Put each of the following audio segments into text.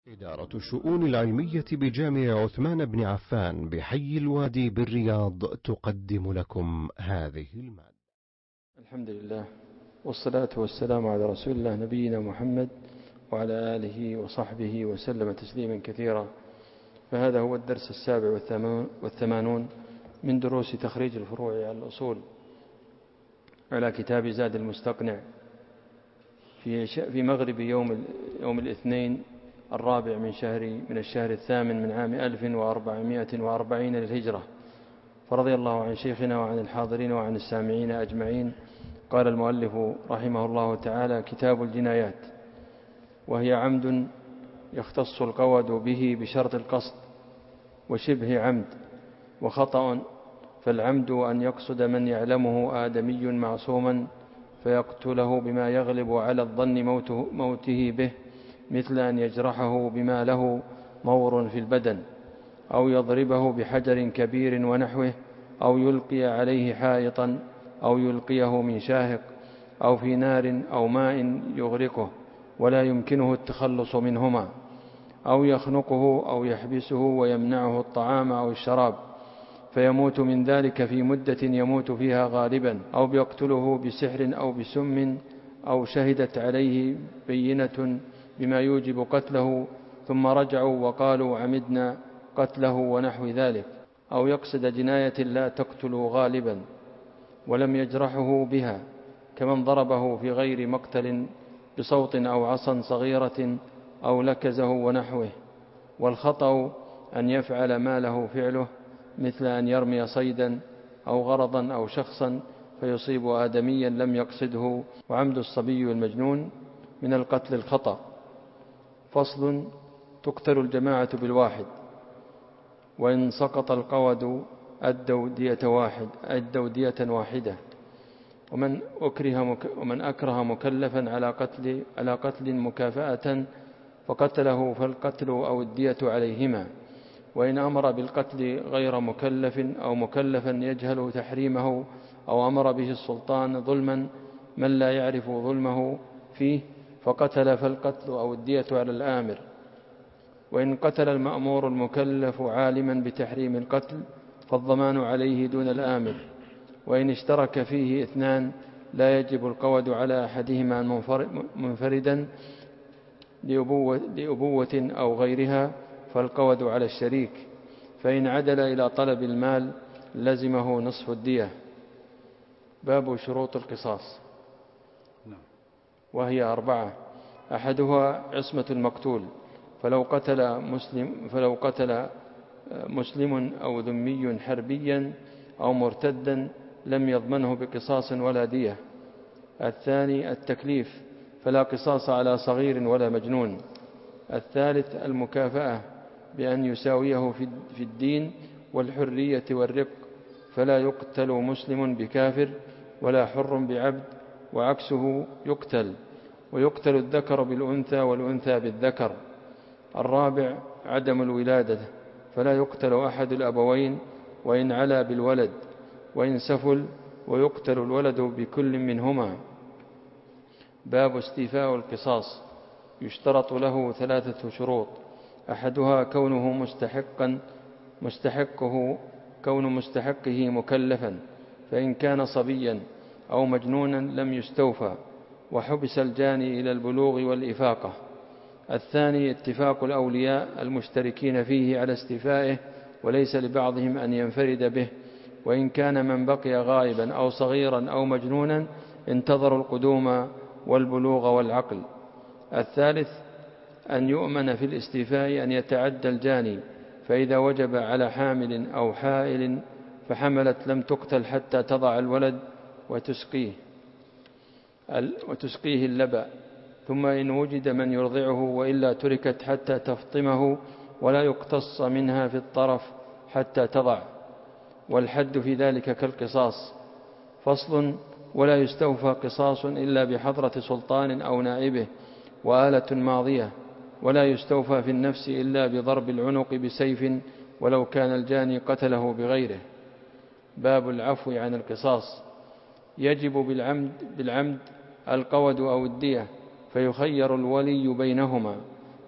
إدارة الشؤون العلمية بجامع عثمان بن عفان بحي الوادي بالرياض تقدم لكم هذه المادة. الحمد لله والصلاة والسلام على رسول الله نبينا محمد وعلى آله وصحبه وسلم تسليما كثيرا. فهذا هو الدرس 87 من دروس تخريج الفروع على الأصول على كتاب زاد المستقنع في مغرب يوم الاثنين 4 من الشهر 8 من عام 1440 للهجرة. فرضي الله عن شيخنا وعن الحاضرين وعن السامعين أجمعين. قال المؤلف رحمه الله تعالى: كتاب الجنايات، وهي عمد يختص القود به بشرط القصد وشبه عمد وخطأ. فالعمد أن يقصد من يعلمه آدمي معصوما فيقتله بما يغلب على الظن موته به، مثل أن يجرحه بما له مور في البدن، أو يضربه بحجر كبير ونحوه، أو يلقي عليه حائطا، أو يلقيه من شاهق، أو في نار أو ماء يغرقه ولا يمكنه التخلص منهما، أو يخنقه أو يحبسه ويمنعه الطعام أو الشراب فيموت من ذلك في مدة يموت فيها غالبا، أو يقتله بسحر أو بسم، أو شهدت عليه بينة بما يوجب قتله ثم رجعوا وقالوا عمدنا قتله ونحو ذلك، أو يقصد جناية لا تقتل غالبا ولم يجرحه بها، كمن ضربه في غير مقتل بصوت أو عصا صغيرة أو لكزه ونحوه. والخطأ أن يفعل ما له فعله، مثل أن يرمي صيدا أو غرضا أو شخصا فيصيب آدميا لم يقصده. وعمد الصبي والمجنون من القتل الخطأ. فصل: تقتل الجماعة بالواحد، وإن سقط القود أدوا دية واحدة. ومن أكره مكلفا على قتل مكافأة فقتله فالقتل أو الدية عليهما. وإن أمر بالقتل غير مكلف أو مكلفا يجهل تحريمه، أو أمر به السلطان ظلما من لا يعرف ظلمه فيه فقتل فالقتل أو الدية على الآمر. وإن قتل المأمور المكلف عالما بتحريم القتل فالضمان عليه دون الآمر. وإن اشترك فيه اثنان لا يجب القود على أحدهما منفردا لأبوة أو غيرها فالقود على الشريك، فإن عدل إلى طلب المال لزمه نصف الدية. باب شروط القصاص، وهي 4: أحدها عصمة المقتول، فلو قتل مسلم أو ذمي حربيا أو مرتدا لم يضمنه بقصاص ولا دية. الثاني التكليف، فلا قصاص على صغير ولا مجنون. الثالث المكافأة، بأن يساويه في الدين والحرية والرق، فلا يقتل مسلم بكافر ولا حر بعبد، وعكسه يقتل. ويقتل الذكر بالأنثى والأنثى بالذكر. الرابع عدم الولادة، فلا يقتل أحد الأبوين وإن علا بالولد، وإن سفل، ويقتل الولد بكل منهما. باب استيفاء القصاص، يشترط له 3 شروط: أحدها كون مستحقه مكلفا، فإن كان صبيا أو مجنونا لم يستوفى، وحبس الجاني إلى البلوغ والإفاقة. الثاني اتفاق الأولياء المشتركين فيه على استيفائه، وليس لبعضهم أن ينفرد به، وإن كان من بقي غائبا أو صغيرا أو مجنونا انتظروا القدوم والبلوغ والعقل. الثالث أن يؤمن في الاستيفاء أن يتعدى الجاني، فإذا وجب على حامل أو حائل فحملت لم تقتل حتى تضع الولد وتسقيه اللبن، ثم إن وجد من يرضعه، وإلا تركت حتى تفطمه، ولا يقتص منها في الطرف حتى تضع، والحد في ذلك كالقصاص. فصل: ولا يستوفى قصاص إلا بحضرة سلطان أو نائبه وآلة ماضية، ولا يستوفى في النفس إلا بضرب العنق بسيف ولو كان الجاني قتله بغيره. باب العفو عن القصاص، يجب بالعمد القود أو الدية، فيخير الولي بينهما،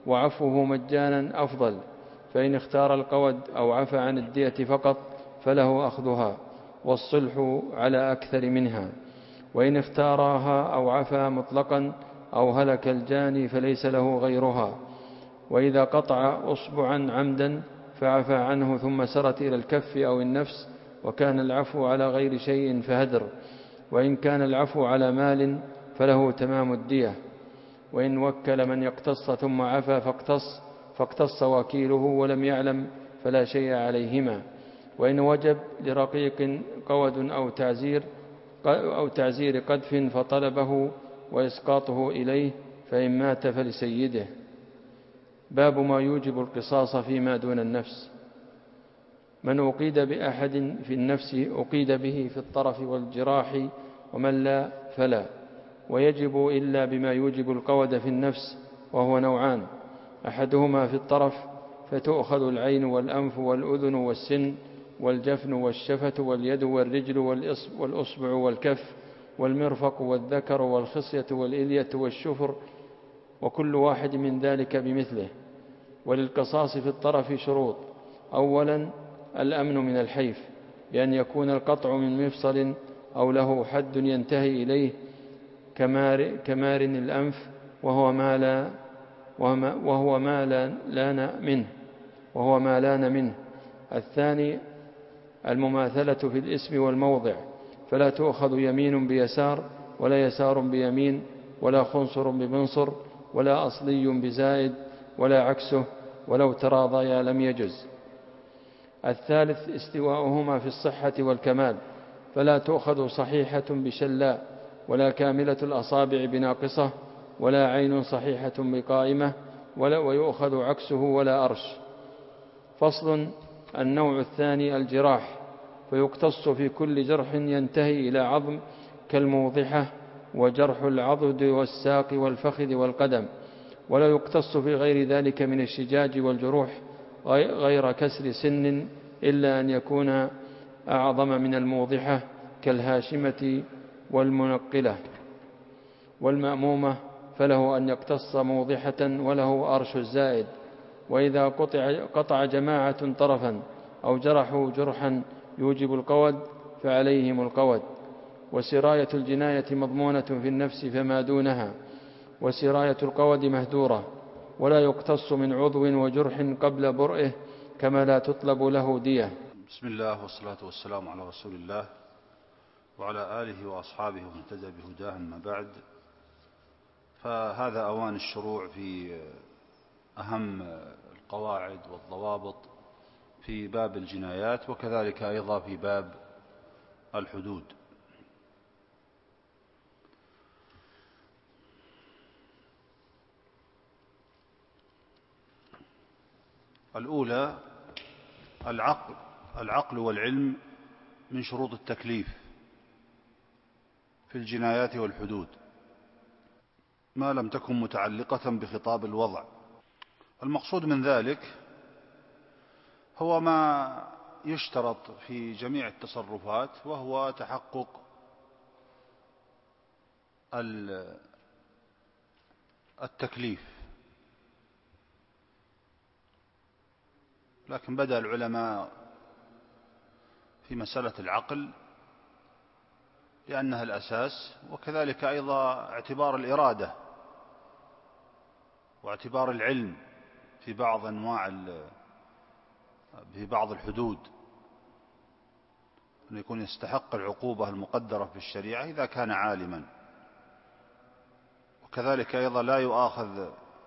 وعفوه مجانا أفضل، فإن اختار القود أو عفى عن الدية فقط فله أخذها والصلح على أكثر منها، وإن اختارها أو عفى مطلقا أو هلك الجاني فليس له غيرها. وإذا قطع أصبعا عمدا فعفى عنه ثم سرت إلى الكف أو النفس وكان العفو على غير شيء فهدر، وإن كان العفو على مال فله تمام الدية. وإن وكل من يقتص ثم عفى فاقتص وكيله ولم يعلم فلا شيء عليهما. وإن وجب لرقيق قود أو تعزير قذف فطلبه وإسقاطه إليه فإن مات فلسيده. باب ما يوجب القصاص فيما دون النفس. من أقيد بأحد في النفس أقيد به في الطرف والجراح، ومن لا فلا. ويجب إلا بما يوجب القود في النفس، وهو نوعان: أحدهما في الطرف فتؤخذ العين والأنف والأذن والسن والجفن والشفة واليد والرجل والأصبع والكف والمرفق والذكر والخصية والإلية والشفر، وكل واحد من ذلك بمثله. وللقصاص في الطرف شروط: أولا الأمن من الحيف، بأن يكون القطع من مفصل أو له حد ينتهي إليه كمارن الأنف، وهو ما لان منه. الثاني المماثلة في الاسم والموضع، فلا تؤخذ يمين بيسار ولا يسار بيمين ولا خنصر بمنصر ولا أصلي بزائد ولا عكسه، ولو تراضيا لم يجز. الثالث استواؤهما في الصحة والكمال، فلا تؤخذ صحيحة بشلاء ولا كاملة الأصابع بناقصة ولا عين صحيحة بقائمة ويؤخذ عكسه ولا أرش. فصل. النوع الثاني الجراح، فيقتص في كل جرح ينتهي إلى عظم كالموضحة وجرح العضد والساق والفخذ والقدم، ولا يقتص في غير ذلك من الشجاج والجروح غير كسر سن، إلا أن يكون أعظم من الموضحة كالهاشمة والمنقلة. والمأمومة فله أن يقتص موضحة وله أرش الزائد. وإذا قطع جماعة طرفا أو جرحوا جرحا يوجب القود فعليهم القود. وسراية الجناية مضمونة في النفس فما دونها، وسراية القود مهدورة. ولا يقتص من عضو وجرح قبل برئه، كما لا تطلب له دية. بسم الله والصلاة والسلام على رسول الله وعلى آله وأصحابه ومن اهتدى بهداه، أما بعد. فهذا أوان الشروع في أهم القواعد والضوابط في باب الجنايات، وكذلك أيضا في باب الحدود. الأولى العقل والعلم من شروط التكليف في الجنايات والحدود، ما لم تكن متعلقة بخطاب الوضع. المقصود من ذلك هو ما يشترط في جميع التصرفات، وهو تحقق التكليف. لكن بدأ العلماء في مسألة العقل لأنها الأساس، وكذلك أيضا اعتبار الإرادة واعتبار العلم في بعض الحدود، أن يكون يستحق العقوبة المقدرة في الشريعة إذا كان عالما. وكذلك أيضا لا يؤاخذ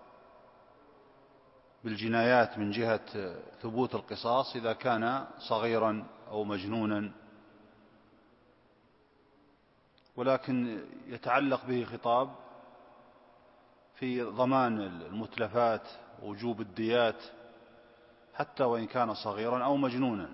بالجنايات من جهة ثبوت القصاص إذا كان صغيرا أو مجنونا، ولكن يتعلق به خطاب في ضمان المتلفات ووجوب الديات حتى وإن كان صغيرا أو مجنونا،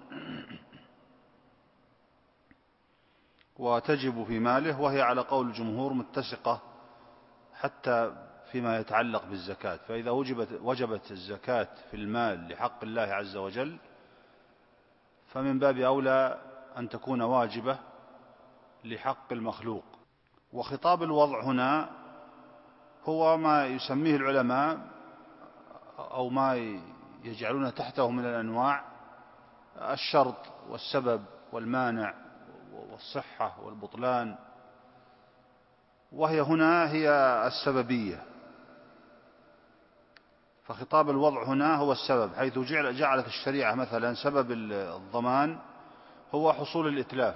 وتجب في ماله، وهي على قول الجمهور متسقة حتى فيما يتعلق بالزكاة. فإذا وجبت الزكاة في المال لحق الله عز وجل، فمن باب أولى أن تكون واجبة لحق المخلوق. وخطاب الوضع هنا هو ما يسميه العلماء أو ما يجعلون تحته من الأنواع الشرط والسبب والمانع والصحة والبطلان، وهي هنا هي السببية. فخطاب الوضع هنا هو السبب، حيث جعلت الشريعة مثلا سبب الضمان هو حصول الإتلاف،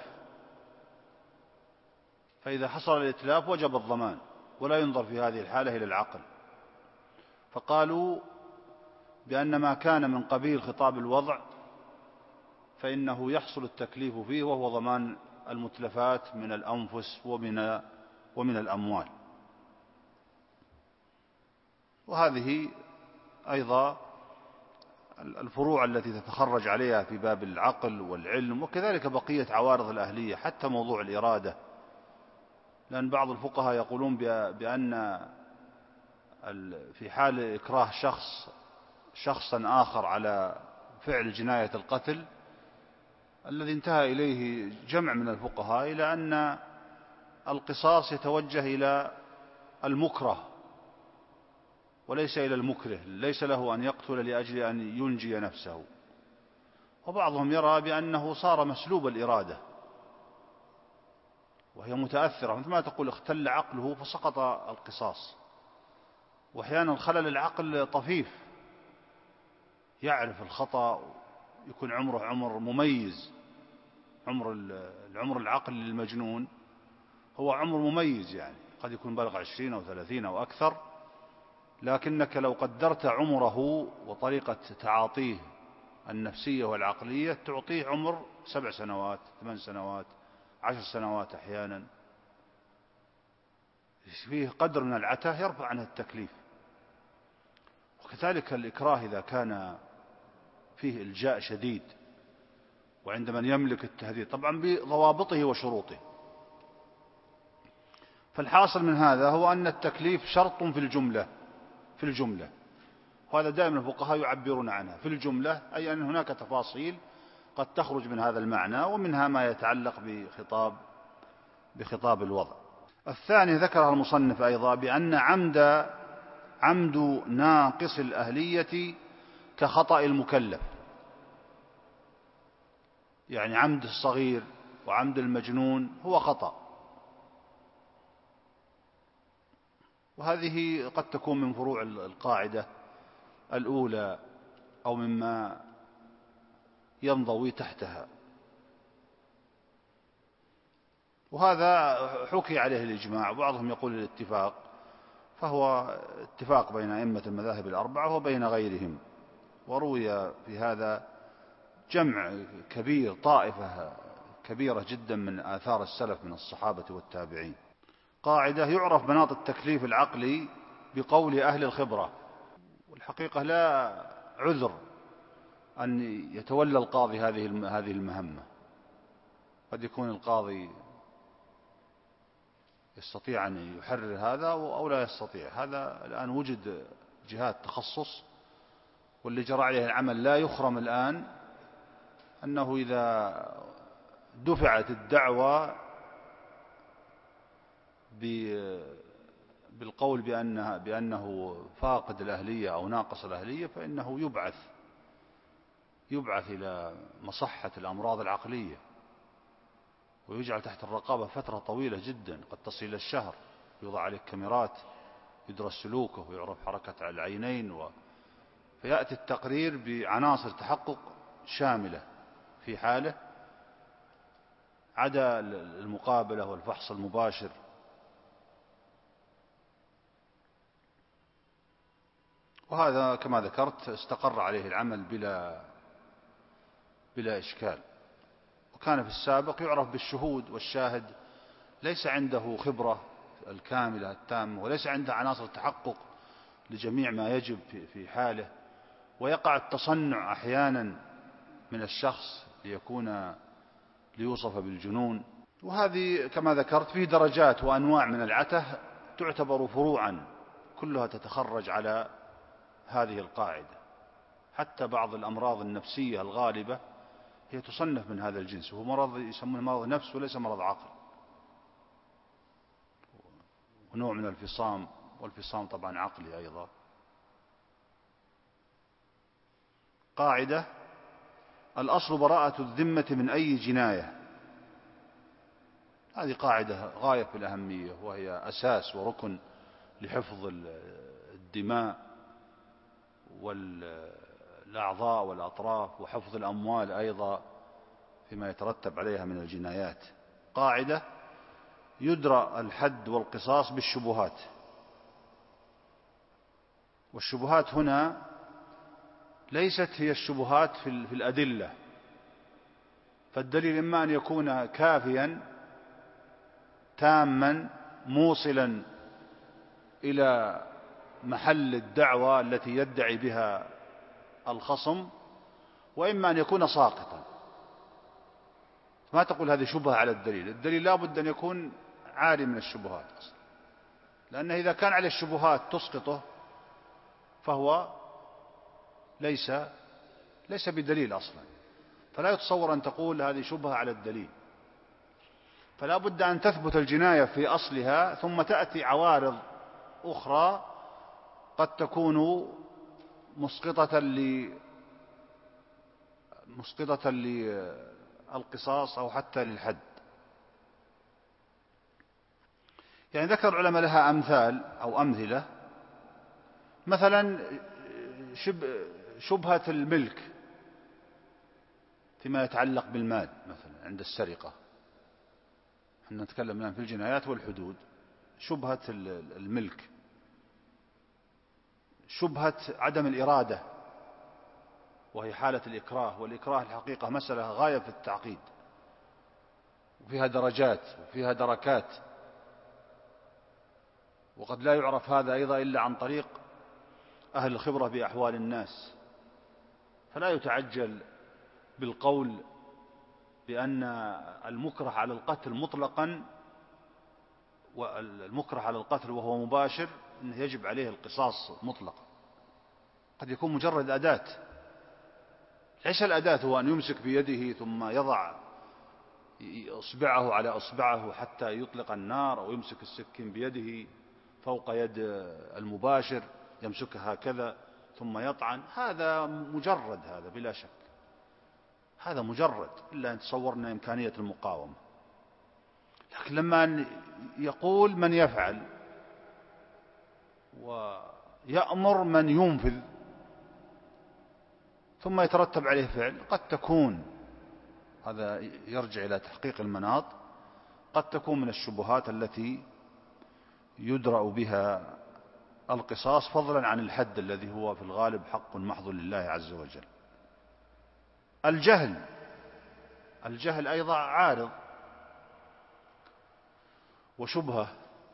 فإذا حصل الإتلاف وجب الضمان، ولا ينظر في هذه الحالة إلى العقل. فقالوا بأن ما كان من قبيل خطاب الوضع فإنه يحصل التكليف فيه، وهو ضمان المتلفات من الأنفس ومن الأموال. وهذه أيضا الفروع التي تتخرج عليها في باب العقل والعلم، وكذلك بقية عوارض الأهلية، حتى موضوع الإرادة. لأن بعض الفقهاء يقولون بأن في حال إكراه شخصا آخر على فعل جناية القتل، الذي انتهى إليه جمع من الفقهاء إلى أن القصاص يتوجه إلى المكره وليس إلى المكره، ليس له أن يقتل لأجل أن ينجي نفسه. وبعضهم يرى بأنه صار مسلوب الإرادة وهي متأثرة، مثل ما تقول اختل عقله فسقط القصاص. وأحيانا خلل العقل طفيف، يعرف الخطأ، يكون عمره عمر مميز. العمر العقل للمجنون هو عمر مميز، يعني قد يكون بلغ 20 أو 30 أو أكثر، لكنك لو قدرت عمره وطريقة تعاطيه النفسية والعقلية تعطيه عمر 7 سنوات 8 سنوات 10 سنوات أحيانا. فيه قدر من العته يرفع عنه التكليف. وكذلك الإكراه إذا كان فيه إلجاء شديد، وعند من يملك التهديد طبعا بضوابطه وشروطه. فالحاصل من هذا هو أن التكليف شرط في الجملة، وهذا دائما الفقهاء يعبرون عنها في الجملة، أي أن هناك تفاصيل قد تخرج من هذا المعنى، ومنها ما يتعلق بخطاب الوضع. الثاني ذكرها المصنف أيضا بأن عمد ناقص الأهلية كخطأ المكلف، يعني عمد الصغير وعمد المجنون هو خطأ، وهذه قد تكون من فروع القاعدة الأولى أو مما ينضوي تحتها. وهذا حكي عليه الإجماع، وبعضهم يقول الاتفاق، فهو اتفاق بين أئمة المذاهب الأربعة وبين غيرهم. وروي في هذا جمع كبير، طائفة كبيرة جدا من آثار السلف من الصحابة والتابعين. قاعدة: يعرف مناط التكليف العقلي بقول أهل الخبرة. والحقيقة لا عذر أن يتولى القاضي هذه المهمة. قد يكون القاضي يستطيع أن يحرر هذا أو لا يستطيع. هذا الآن وجد جهات تخصص، واللي جرى عليه العمل لا يخرم الآن أنه إذا دفعت الدعوة بالقول بأنه فاقد الأهلية أو ناقص الأهلية، فإنه يبعث إلى مصحة الأمراض العقلية ويجعل تحت الرقابة فترة طويلة جدا، قد تصل إلى الشهر. يوضع عليه كاميرات يدرس سلوكه ويعرف حركة العينين فيأتي التقرير بعناصر تحقق شاملة في حاله، عدا المقابلة والفحص المباشر. وهذا كما ذكرت استقر عليه العمل بلا إشكال. وكان في السابق يعرف بالشهود، والشاهد ليس عنده خبرة الكاملة التامة، وليس عنده عناصر تحقق لجميع ما يجب في حاله، ويقع التصنع أحيانا من الشخص ليوصف بالجنون. وهذه كما ذكرت فيه درجات وأنواع من العته تعتبر فروعا، كلها تتخرج على هذه القاعدة. حتى بعض الأمراض النفسية الغالبة هي تصنف من هذا الجنس، وهو مرض يسمونه مرض نفس وليس مرض عقل، ونوع من الفصام، والفصام طبعا عقلي أيضا. قاعدة: الأصل براءة الذمة من أي جناية. هذه قاعدة غاية في الأهمية، وهي أساس وركن لحفظ الدماء والأعضاء والأطراف، وحفظ الأموال أيضا فيما يترتب عليها من الجنايات. قاعدة: يدرى الحد والقصاص بالشبهات. والشبهات هنا ليست هي الشبهات في الأدلة، فالدليل إما أن يكون كافيا تاما موصلا إلى محل الدعوة التي يدعي بها الخصم، وإما أن يكون ساقطا. ما تقول هذه شبهة على الدليل، الدليل لا بد أن يكون عالي من الشبهات أصلا، لأنه إذا كان على الشبهات تسقطه فهو ليس بدليل أصلا، فلا يتصور أن تقول هذه شبهة على الدليل. فلا بد أن تثبت الجناية في أصلها، ثم تأتي عوارض أخرى قد تكون مسقطة للقصاص أو حتى للحد. يعني ذكر العلماء لها أمثال أو أمثلة، مثلا شبهة الملك فيما يتعلق بالمال، مثلا عند السرقة، احنا نتكلم الآن في الجنايات والحدود. شبهة الملك، شبهة عدم الإرادة وهي حالة الإكراه، والإكراه الحقيقة مسألة غاية في التعقيد، وفيها درجات وفيها دركات، وقد لا يعرف هذا أيضا إلا عن طريق أهل الخبرة بأحوال الناس. فلا يتعجل بالقول بأن المكره على القتل مطلقا، والمكره على القتل وهو مباشر أنه يجب عليه القصاص مطلقا. قد يكون مجرد أداة، ليس الأداة هو أن يمسك بيده ثم يضع إصبعه على إصبعه حتى يطلق النار، أو يمسك السكين بيده فوق يد المباشر يمسكها هكذا ثم يطعن. هذا مجرد، هذا بلا شك هذا مجرد، إلا أن تصورنا إمكانية المقاومة. لكن لما يقول من يفعل ويأمر من ينفذ ثم يترتب عليه فعل، قد تكون، هذا يرجع إلى تحقيق المناط، قد تكون من الشبهات التي يدرأ بها القصاص، فضلا عن الحد الذي هو في الغالب حق محض لله عز وجل. الجهل أيضا عارض وشبهة.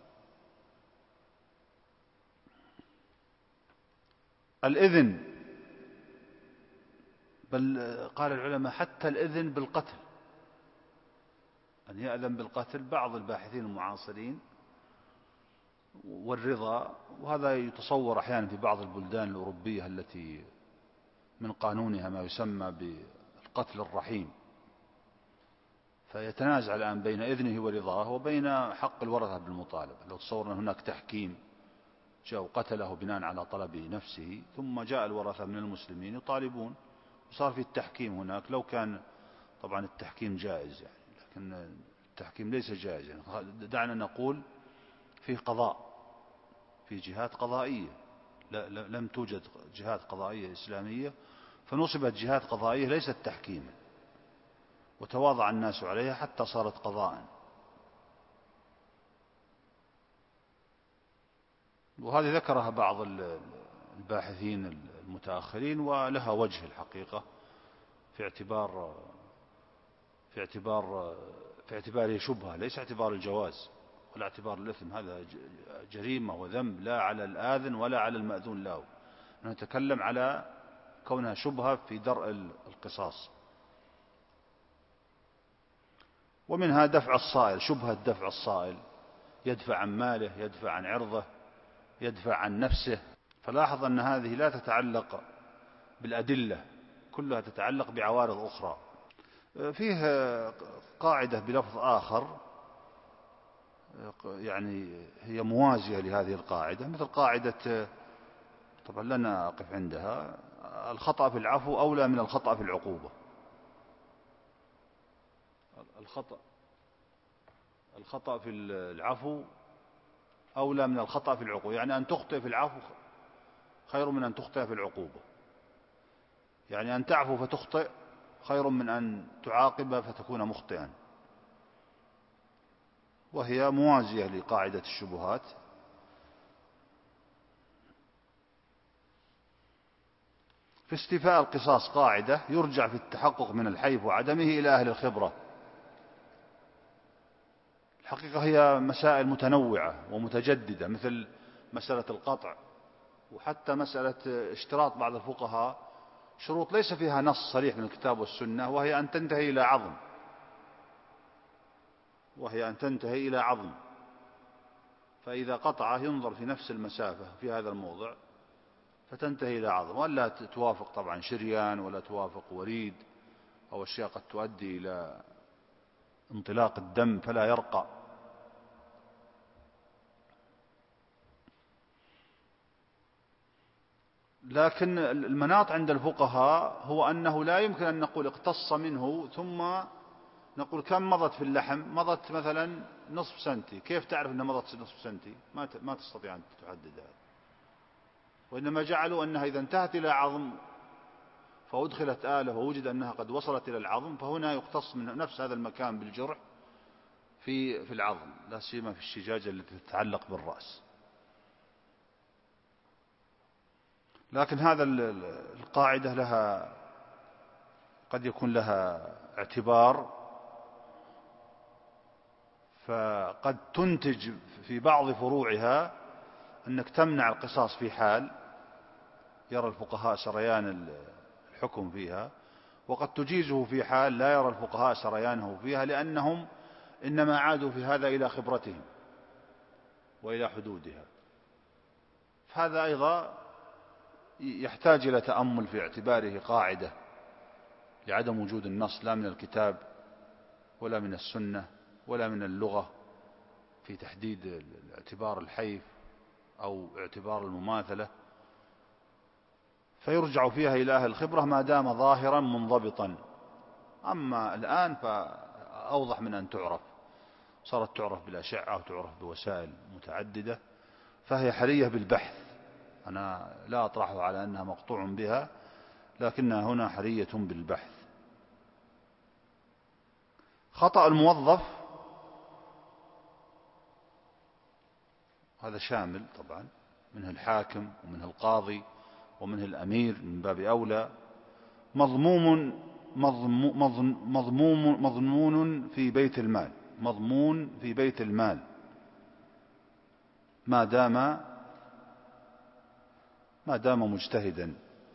الإذن، بل قال العلماء حتى الإذن بالقتل، أن يأذن بالقتل بعض الباحثين المعاصرين، والرضا. وهذا يتصور أحيانا في بعض البلدان الأوروبية التي من قانونها ما يسمى بالقتل الرحيم، فيتنازع الآن بين إذنه ورضاه وبين حق الورثة بالمطالبة. لو تصورنا هناك تحكيم جاء وقتله بناء على طلب نفسه، ثم جاء الورثة من المسلمين يطالبون، وصار في التحكيم هناك. لو كان طبعا التحكيم جائز يعني، لكن التحكيم ليس جائز يعني. دعنا نقول فيه قضاء، في جهات قضائية، لم توجد جهات قضائية إسلامية، فنصبت جهات قضائية ليست تحكيما، وتواضع الناس عليها حتى صارت قضاء. وهذه ذكرها بعض الباحثين المتأخرين، ولها وجه الحقيقة في اعتباره شبهة، ليس اعتبار الجواز ولا اعتبار الإثم. هذا جريمة وذنب لا على الآذن ولا على المأذون له. نتكلم على كونها شبهة في درء القصاص. ومنها دفع الصائل، شبهة دفع الصائل، يدفع عن ماله، يدفع عن عرضه، يدفع عن نفسه. فلاحظ أن هذه لا تتعلق بالأدلة، كلها تتعلق بعوارض أخرى. فيه قاعدة بلفظ آخر يعني هي موازية لهذه القاعدة، مثل قاعدة طبعا لن أقف عندها. الخطأ في العفو أولى من الخطأ في العقوبة. الخطأ في العفو أولى من الخطأ في العقوبة، يعني أن تخطئ في العفو خير من أن تخطئ في العقوبة. يعني أن تعفو فتخطئ خير من أن تعاقب فتكون مخطئا، وهي موازية لقاعدة الشبهات. في استيفاء القصاص قاعدة يرجع في التحقق من الحيف وعدمه إلى أهل الخبرة. الحقيقة هي مسائل متنوعة ومتجددة، مثل مسألة القطع، وحتى مسألة اشتراط بعض الفقهاء شروط ليس فيها نص صريح من الكتاب والسنة، وهي أن تنتهي إلى عظم، فإذا قطع ينظر في نفس المسافة في هذا الموضع فتنتهي إلى عظم، ولا توافق طبعا شريان ولا توافق وريد أو أشياء قد تؤدي إلى انطلاق الدم فلا يرقى. لكن المناط عند الفقهاء هو أنه لا يمكن أن نقول اقتص منه ثم نقول كم مضت في اللحم، مضت مثلا نصف سنتي، كيف تعرف أنها مضت نصف سنتي؟ ما تستطيع أن تحدد هذا. وإنما جعلوا أنها إذا انتهت إلى عظم فأدخلت آلة ووجد أنها قد وصلت إلى العظم، فهنا يقتص من نفس هذا المكان بالجرح في العظم، لا سيما في الشجاجة التي تتعلق بالرأس. لكن هذا القاعدة لها قد يكون لها اعتبار، فقد تنتج في بعض فروعها أنك تمنع القصاص في حال يرى الفقهاء سريان الحكم فيها، وقد تجيزه في حال لا يرى الفقهاء سريانه فيها، لأنهم إنما عادوا في هذا إلى خبرتهم وإلى حدودها. فهذا أيضا يحتاج إلى تأمل في اعتباره قاعدة لعدم وجود النص لا من الكتاب ولا من السنة ولا من اللغة في تحديد اعتبار الحيف أو اعتبار المماثلة، فيرجع فيها إلى أهل الخبرة ما دام ظاهرا منضبطا. أما الآن فأوضح من أن تعرف، صارت تعرف بالأشعة وتعرف بوسائل متعددة، فهي حرية بالبحث. أنا لا أطرحه على أنها مقطوع بها، لكنها هنا حرية بالبحث. خطأ الموظف هذا شامل طبعا، منه الحاكم ومنه القاضي ومنه الأمير من باب أولى، مضمون في بيت المال، مضمون في بيت المال ما دام مجتهدا.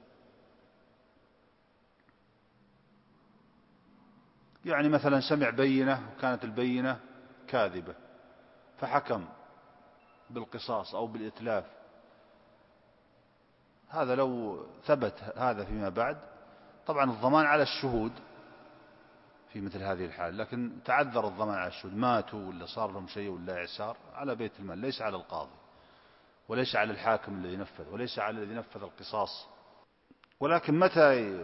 يعني مثلا سمع بينة وكانت البينة كاذبة فحكم بالقصاص أو بالإتلاف، هذا لو ثبت هذا فيما بعد طبعا الضمان على الشهود في مثل هذه الحال، لكن تعذر الضمان على الشهود، ماتوا ولا صار لهم شيء ولا إعسار، على بيت المال، ليس على القاضي وليس على الحاكم الذي نفذ وليس على الذي نفذ القصاص. ولكن متى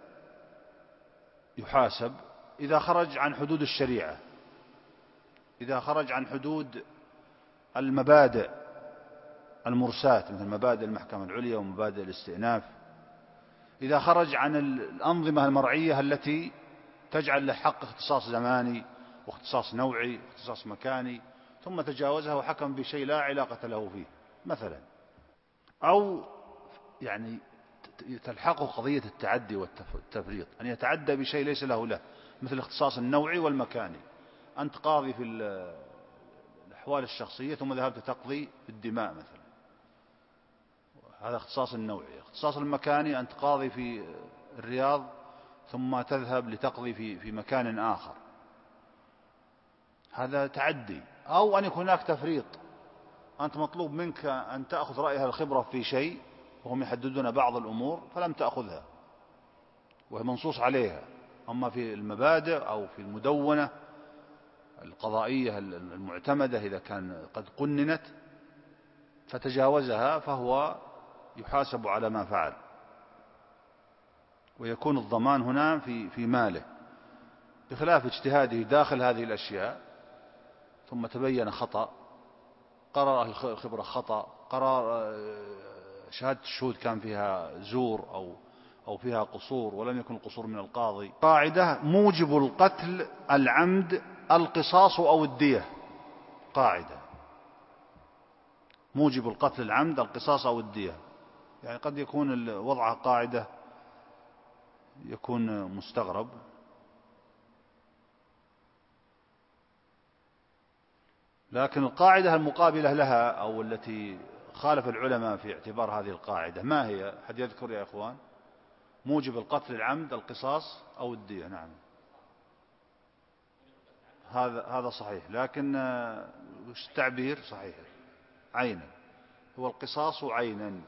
يحاسب؟ إذا خرج عن حدود الشريعة، إذا خرج عن حدود المبادئ المرساة مثل مبادئ المحكمة العليا ومبادئ الاستئناف، إذا خرج عن الأنظمة المرعية التي تجعل له حق اختصاص زماني واختصاص نوعي واختصاص مكاني، ثم تجاوزها وحكم بشيء لا علاقة له فيه مثلا، أو يعني تلحقه قضية التعدي والتفريط، أن يتعدى بشيء ليس له مثل الاختصاص النوعي والمكاني. أنت قاضي في الأحوال الشخصية ثم ذهبت تقضي في الدماء مثلا، هذا اختصاص النوعي. اختصاص المكاني أنت قاضي في الرياض ثم تذهب لتقضي في مكان آخر، هذا تعدي. أو أن يكون هناك تفريط، أنت مطلوب منك أن تأخذ رأي أهل الخبرة في شيء وهم يحددون بعض الأمور فلم تأخذها وهي منصوص عليها، أما في المبادئ أو في المدونة القضائية المعتمدة إذا كان قد قننت فتجاوزها فهو يحاسب على ما فعل، ويكون الضمان هنا في ماله، بخلاف اجتهاده داخل هذه الأشياء ثم تبين خطأ، قرر أهل الخبرة خطأ، قرار شهادة الشهود كان فيها زور أو فيها قصور ولم يكن القصور من القاضي. قاعدة: موجب القتل العمد القصاص أو الدية. قاعدة: موجب القتل العمد القصاص أو الدية. يعني قد يكون وضعها قاعدة يكون مستغرب، لكن القاعدة المقابلة لها أو التي خالف العلماء في اعتبار هذه القاعدة ما هي؟ حد يذكر يا إخوان؟ موجب القتل العمد القصاص أو الدية. نعم، هذا صحيح، لكن وش التعبير صحيح؟ عينا، هو القصاص عينا،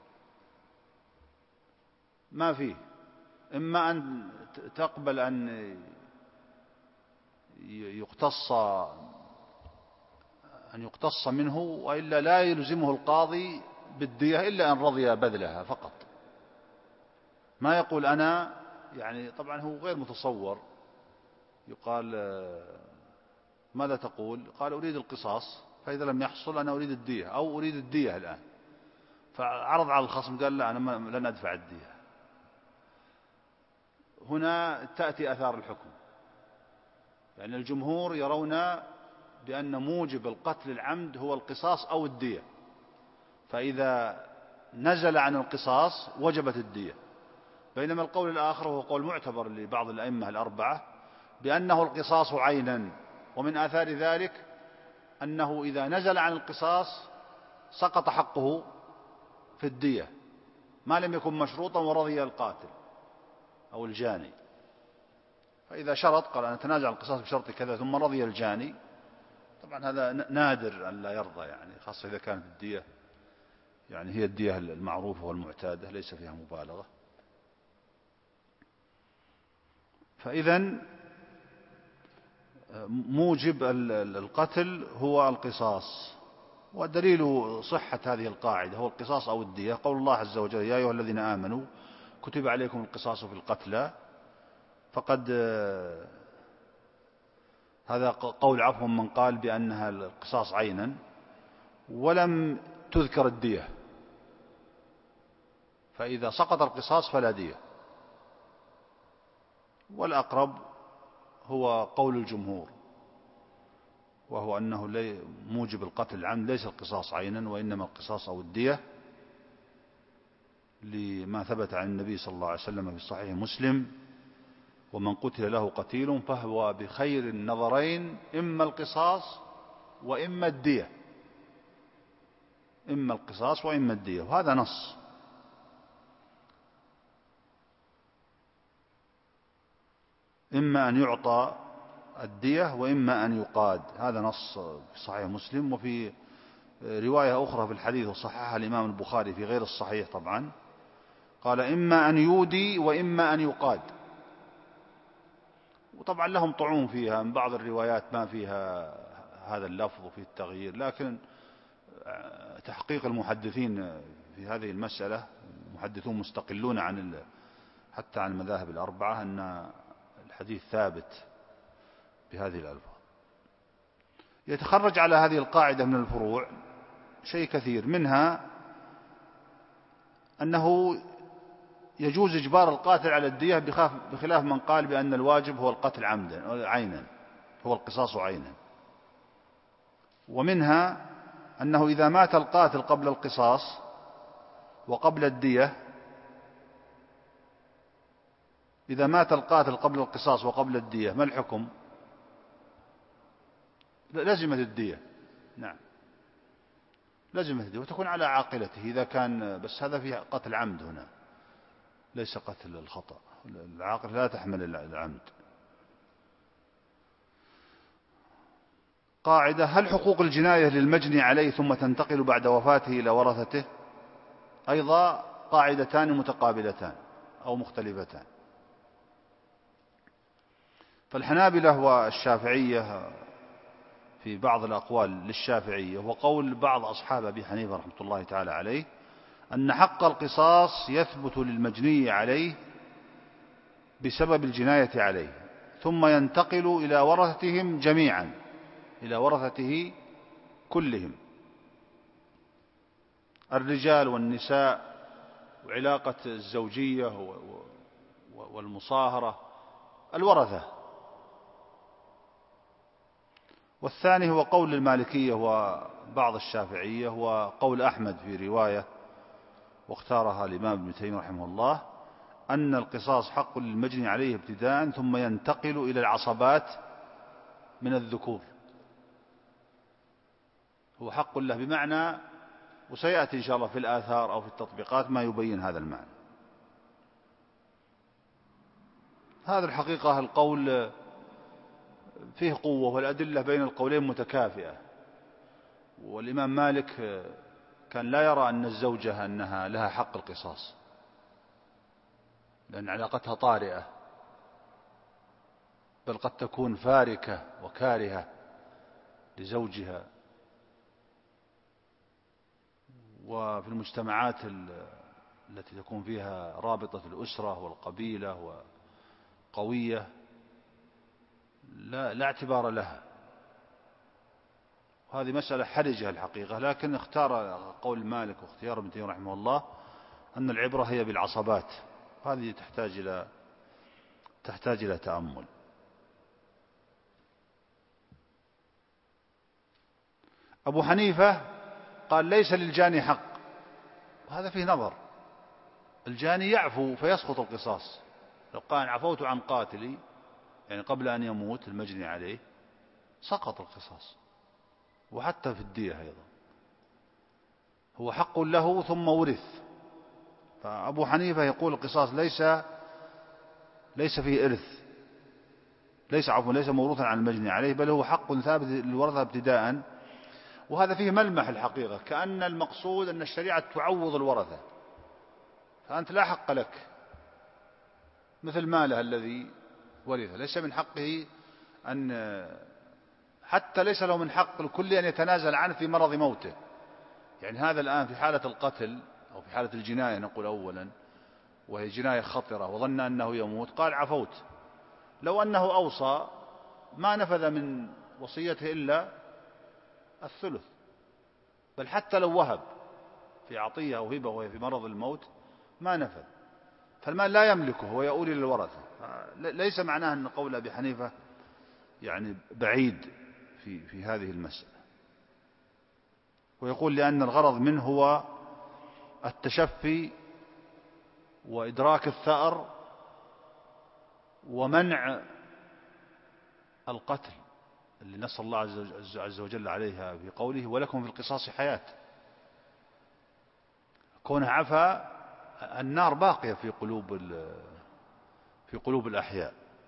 ما فيه. إما أن تقبل أن يقتص منه، وإلا لا يلزمه القاضي بالدية إلا أن رضي بذلها فقط. ما يقول أنا، يعني طبعا هو غير متصور، يقال ماذا تقول؟ قال أريد القصاص، فإذا لم يحصل أنا أريد الدية، أو أريد الدية الآن، فعرض على الخصم قال لا أنا لن أدفع الدية. هنا تأتي أثار الحكم، يعني الجمهور يرون بأن موجب القتل العمد هو القصاص أو الدية، فإذا نزل عن القصاص وجبت الدية، بينما القول الآخر وهو قول معتبر لبعض الأئمة الأربعة بأنه القصاص عينا، ومن آثار ذلك أنه إذا نزل عن القصاص سقط حقه في الدية ما لم يكن مشروطا ورضي القاتل أو الجاني. فإذا شرط قال أنا أتنازع عن القصاص بشرط كذا ثم رضي الجاني، طبعا هذا نادر أن لا يرضى، يعني خاصة إذا كانت الدية يعني هي الدية المعروفة والمعتادة ليس فيها مبالغة. فإذن موجب القتل هو القصاص، ودليل صحة هذه القاعدة هو القصاص أو الدية قول الله عز وجل: يا أيها الذين آمنوا كتب عليكم القصاص في القتلى. فقد هذا قول عفوا من قال بأنها القصاص عينا ولم تذكر الدية، فإذا سقط القصاص فلا دية. والأقرب هو قول الجمهور، وهو أنه موجب القتل العمد ليس القصاص عينا وإنما القصاص أو الدية، لما ثبت عن النبي صلى الله عليه وسلم في صحيح مسلم: ومن قتل له قتيل فهو بخير النظرين، إما القصاص وإما الدية، إما القصاص وإما الدية. وهذا نص، إما أن يعطى الدية وإما أن يقاد، هذا نص في صحيح مسلم. وفي رواية أخرى في الحديث وصححها الإمام البخاري في غير الصحيح طبعا، قال: إما أن يودي وإما أن يقاد. وطبعا لهم طعون فيها، من بعض الروايات ما فيها هذا اللفظ وفي التغيير، لكن تحقيق المحدثين في هذه المسألة، المحدثون مستقلون حتى عن المذاهب الأربعة، أن الحديث ثابت بهذه الألفاظ. يتخرج على هذه القاعدة من الفروع شيء كثير، منها أنه يجوز إجبار القاتل على الدية بخلاف من قال بأن الواجب هو القتل عمدا عينا، هو القصاص عينا. ومنها أنه إذا مات القاتل قبل القصاص وقبل الدية، إذا مات القاتل قبل القصاص وقبل الدية ما الحكم؟ لزمت الدية. نعم، لزمت الدية وتكون على عاقلته إذا كان، بس هذا فيه قتل عمد هنا ليس قتل الخطأ، العاقل لا تحمل العمد. قاعدة: هل حقوق الجناية للمجني عليه ثم تنتقل بعد وفاته إلى ورثته؟ أيضا قاعدتان متقابلتان أو مختلفتان. فالحنابلة والشافعية في بعض الأقوال للشافعية وقول بعض أصحاب أبي حنيفة رحمة الله تعالى عليه أن حق القصاص يثبت للمجني عليه بسبب الجناية عليه، ثم ينتقل إلى ورثتهم جميعا، إلى ورثته كلهم، الرجال والنساء، وعلاقة الزوجية والمصاهرة، الورثة. والثاني هو قول المالكية وبعض الشافعية وقول أحمد في رواية واختارها الإمام ابن تيمية رحمه الله، أن القصاص حق للمجني عليه ابتداء ثم ينتقل إلى العصبات من الذكور، هو حق له بمعنى، وسيأتي إن شاء الله في الآثار أو في التطبيقات ما يبين هذا المعنى. هذا الحقيقة القول فيه قوة، والأدلة بين القولين متكافئة، والإمام مالك كان لا يرى أن الزوجة أنها لها حق القصاص، لأن علاقتها طارئة، بل قد تكون فاركة وكارهة لزوجها. وفي المجتمعات التي تكون فيها رابطة الأسرة والقبيلة وقوية لا اعتبار لها. هذه مسألة حرجة الحقيقة، لكن اختار قول مالك واختيار ابن تيمية رحمه الله أن العبرة هي بالعصبات. هذه تحتاج إلى تأمل. أبو حنيفة قال ليس للجاني حق، هذا فيه نظر. الجاني يعفو فيسقط القصاص، لو قال عفوت عن قاتلي يعني قبل أن يموت المجني عليه سقط القصاص، وحتى في الدية أيضا هو حق له ثم ورث. فأبو حنيفة يقول القصاص ليس فيه إرث، ليس موروثا عن المجني عليه، بل هو حق ثابت للورثة ابتداء. وهذا فيه ملمح الحقيقة، كأن المقصود أن الشريعة تعوض الورثة، فأنت لا حق لك مثل ماله الذي ورثه، ليس من حقه حتى ليس له من حق الكل أن يتنازل عنه في مرض موته. يعني هذا الآن في حالة القتل أو في حالة الجناية نقول أولا، وهي جناية خطرة وظن أنه يموت، قال عفوت. لو أنه أوصى ما نفذ من وصيته إلا الثلث، بل حتى لو وهب في عطية أو هبة وهي في مرض الموت ما نفذ، فالمال لا يملكه ويؤول إلى الورثة. ليس معناه أن قول أبي حنيفة يعني بعيد في هذه المسألة. ويقول لأن الغرض منه هو التشفي وإدراك الثأر ومنع القتل اللي نص الله عز وجل عليها في قوله ولكم في القصاص حياة. كونه عفا، النار باقية في قلوب الأحياء.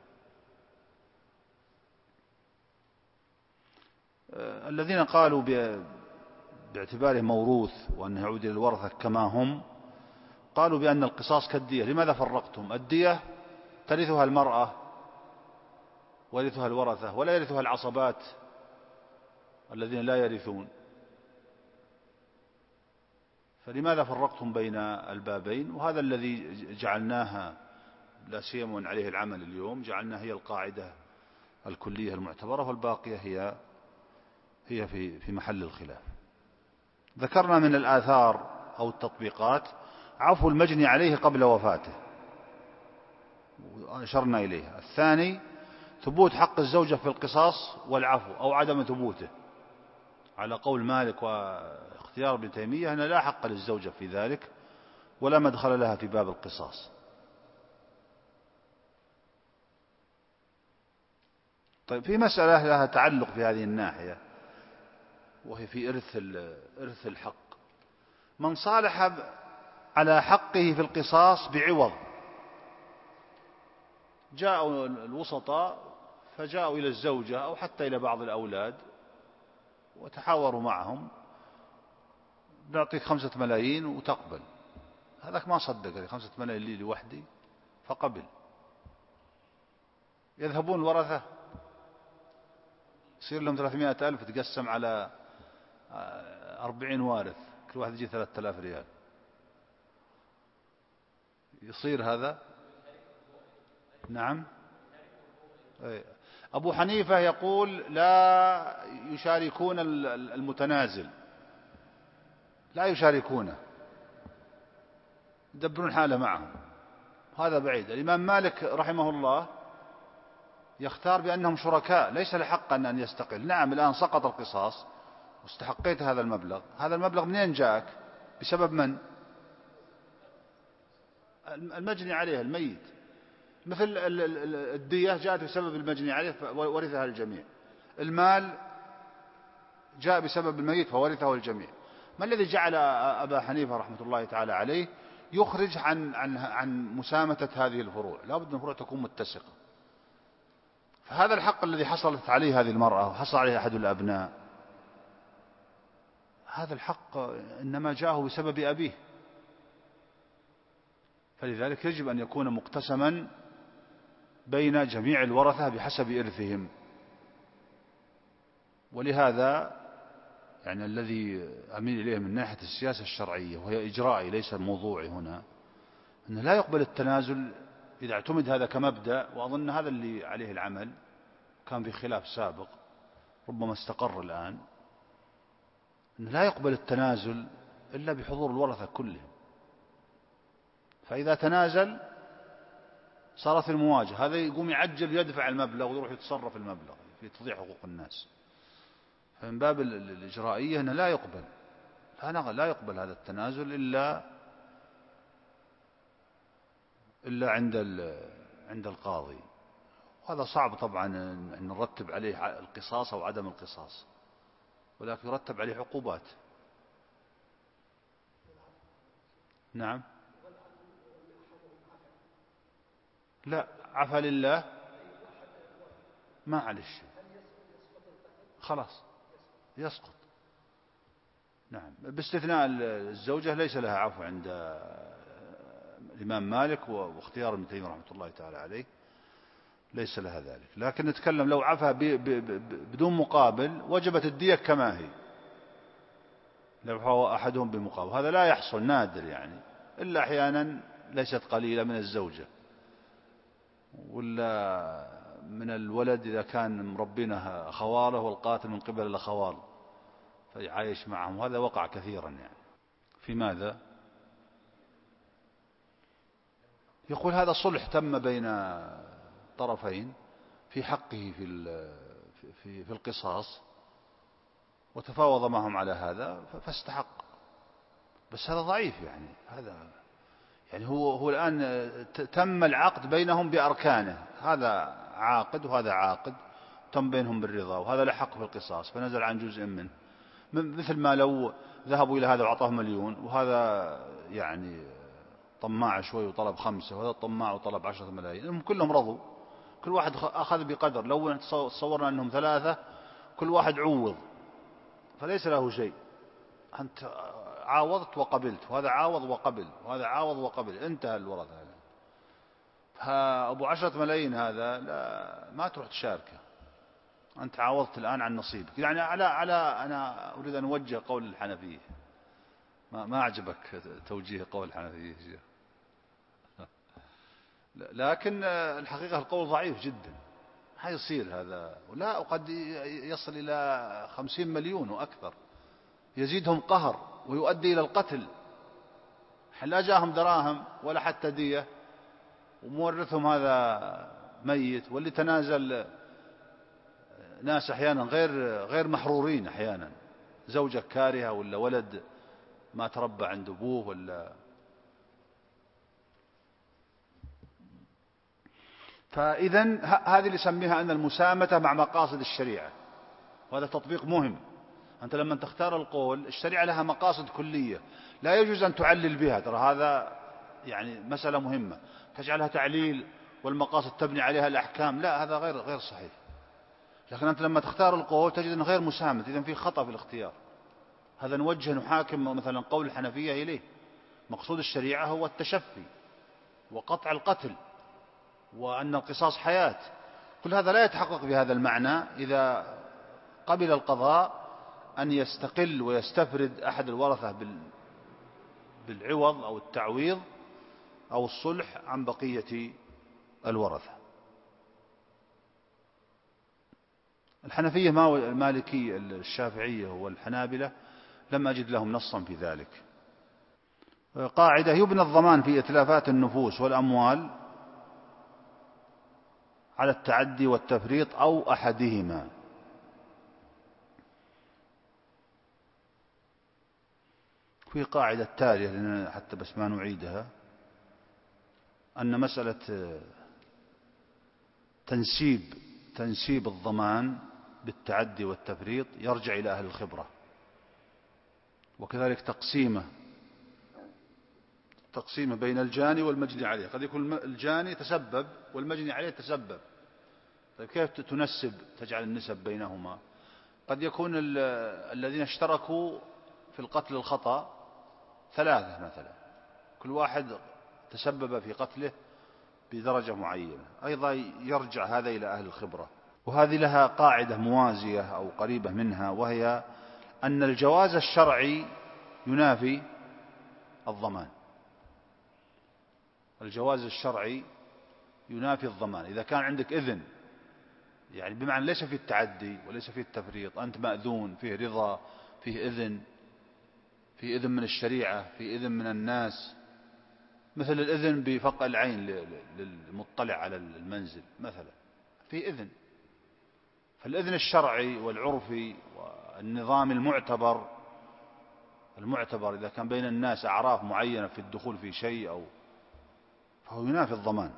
الذين قالوا باعتباره موروث وأنه يعود إلى الورثة كما هم، قالوا بأن القصاص كالدية. لماذا فرقتم؟ الدية ترثها المرأة ويرثها الورثة، ولا يرثها العصبات الذين لا يرثون، فلماذا فرقتم بين البابين؟ وهذا الذي جعلناها لا سيما عليه العمل اليوم، جعلنا هي القاعدة الكلية المعتبرة، والباقية هي في محل الخلاف. ذكرنا من الآثار أو التطبيقات عفو المجني عليه قبل وفاته، وأشرنا إليها. الثاني ثبوت حق الزوجة في القصاص والعفو أو عدم ثبوته، على قول مالك واختيار ابن تيمية أن لا حق للزوجة في ذلك ولا مدخل لها في باب القصاص. طيب، في مسألة لها تعلق في هذه الناحية، وهي في إرث الحق. من صالح على حقه في القصاص بعوض، جاءوا الوسطاء فجاءوا إلى الزوجة أو حتى إلى بعض الأولاد وتحاوروا معهم، نعطيك 5 ملايين وتقبل. هذاك ما صدق، 5 ملايين لي لوحدي، فقبل. يذهبون الورثة يصير لهم 300,000 تقسم على 40 وارث، كل واحد يجي 3000 ريال. يصير هذا. نعم. أبو حنيفة يقول لا يشاركون المتنازل، لا يشاركونه، يدبرون حاله معهم، هذا بعيد. الإمام مالك رحمه الله يختار بأنهم شركاء، ليس لحق أن يستقل. نعم الآن سقط القصاص واستحقيت هذا المبلغ، هذا المبلغ منين جاءك؟ بسبب من؟ المجني عليه، الميت. مثل الدية جاءت بسبب المجني عليه فورثها الجميع، المال جاء بسبب الميت فورثه الجميع. ما الذي جعل أبا حنيفة رحمة الله تعالى عليه يخرج عن مسامة هذه الفروع؟ لا بد أن الفروع تكون متسقة. فهذا الحق الذي حصلت عليه هذه المرأة وحصل عليه أحد الأبناء، هذا الحق إنما جاءه بسبب أبيه، فلذلك يجب أن يكون مقتسما بين جميع الورثة بحسب إرثهم. ولهذا يعني الذي أميل إليه من ناحية السياسة الشرعية، وهي إجرائي ليس الموضوعي هنا، أنه لا يقبل التنازل إذا اعتمد هذا كمبدأ. وأظن هذا اللي عليه العمل، كان في خلاف سابق ربما استقر الآن، أنه لا يقبل التنازل إلا بحضور الورثة كلهم. فإذا تنازل صارت المواجهة، هذا يقوم يعجل يدفع المبلغ ويروح يتصرف المبلغ في تضييع حقوق الناس. فمن باب الإجرائية أنه لا يقبل، لا يقبل هذا التنازل إلا عند القاضي. وهذا صعب طبعا أن نرتب عليه القصاص أو عدم القصاص، ولكن يرتب عليه عقوبات. نعم. لا، عفا لله ما عليه شيء، خلاص يسقط. نعم، باستثناء الزوجة ليس لها عفو عند الإمام مالك واختيار ابن تيمية رحمة الله تعالى عليه، ليس لها ذلك. لكن نتكلم لو عفا بدون مقابل وجبت الدية كما هي، لو عفا أحدهم بمقابل. هذا لا يحصل، نادر يعني، إلا أحيانا ليست قليلة من الزوجة ولا من الولد إذا كان مربينه خواله والقاتل من قبل الأخوال فيعايش معهم، وهذا وقع كثيرا يعني. في ماذا؟ يقول هذا صلح تم بين طرفين في حقه في القصاص، وتفاوض معهم على هذا فاستحق. بس هذا ضعيف يعني، هذا يعني هو الآن تم العقد بينهم بأركانه، هذا عاقد وهذا عاقد، تم بينهم بالرضا، وهذا له حق في القصاص فنزل عن جزء منه. مثل ما لو ذهبوا إلى هذا وعطاه 1,000,000 وهذا يعني طماع شوي وطلب 5، وهذا طماع وطلب 10 ملايين، كلهم رضوا، كل واحد أخذ بقدر. لو تصورنا أنهم 3 كل واحد عوض فليس له شيء. أنت عاوضت وقبلت، وهذا عاوض وقبل، وهذا عاوض وقبل، انتهى الورثة. فأبو 10 ملايين هذا لا، ما تروح تشاركه، أنت عاوضت الآن عن نصيبك. يعني أنا أريد أن أوجه قول الحنفية، ما أعجبك توجيه قول الحنفية، لكن الحقيقة القول ضعيف جدا، حيصير هذا، ولا وقد يصل إلى 50 مليون وأكثر، يزيدهم قهر ويؤدي إلى القتل. لا جاهم دراهم ولا حتى دية، ومورثهم هذا ميت، واللي تنازل ناس أحيانا غير محرورين، أحيانا زوجة كارهة ولا ولد ما تربى عند أبوه ولا. فإذا هذه اللي يسميها أن المسامة مع مقاصد الشريعة، وهذا تطبيق مهم. أنت لما تختار القول، الشريعة لها مقاصد كلية لا يجوز أن تعلل بها، ترى هذا يعني مسألة مهمة، تجعلها تعليل والمقاصد تبني عليها الأحكام، لا، هذا غير صحيح. لكن أنت لما تختار القول تجد أنه غير مسامة، إذن في خطأ في الاختيار. هذا نوجه نحاكم مثلا قول الحنفية إليه، مقصود الشريعة هو التشفي وقطع القتل وأن القصاص حياة، كل هذا لا يتحقق بهذا المعنى إذا قبل القضاء أن يستقل ويستفرد أحد الورثة بالعوض أو التعويض أو الصلح عن بقية الورثة. الحنفية المالكي الشافعية والحنابلة لم أجد لهم نصا في ذلك. قاعدة: يبنى الضمان في إتلافات النفوس والأموال على التعدي والتفريط أو أحدهما. في قاعدة تالية لنا حتى بس ما نعيدها، أن مسألة تنسيب الضمان بالتعدي والتفريط يرجع إلى أهل الخبرة، وكذلك تقسيمه بين الجاني والمجني عليه. قد يكون الجاني تسبب والمجني عليه تسبب، طيب كيف تنسب، تجعل النسب بينهما؟ قد يكون الذين اشتركوا في القتل الخطأ 3 مثلا، كل واحد تسبب في قتله بدرجة معينة، أيضا يرجع هذا إلى أهل الخبرة. وهذه لها قاعدة موازية أو قريبة منها، وهي أن الجواز الشرعي ينافي الضمان. الجواز الشرعي ينافي الضمان. إذا كان عندك إذن، يعني بمعنى ليس في التعدي وليس في التفريط، أنت مأذون، فيه رضا، فيه إذن، فيه إذن من الشريعة، فيه إذن من الناس، مثل الإذن بفق العين للمطلع على المنزل مثلا، فيه إذن. فالإذن الشرعي والعرفي والنظام المعتبر إذا كان بين الناس أعراف معينة في الدخول في شيء فهو ينافي الضمان.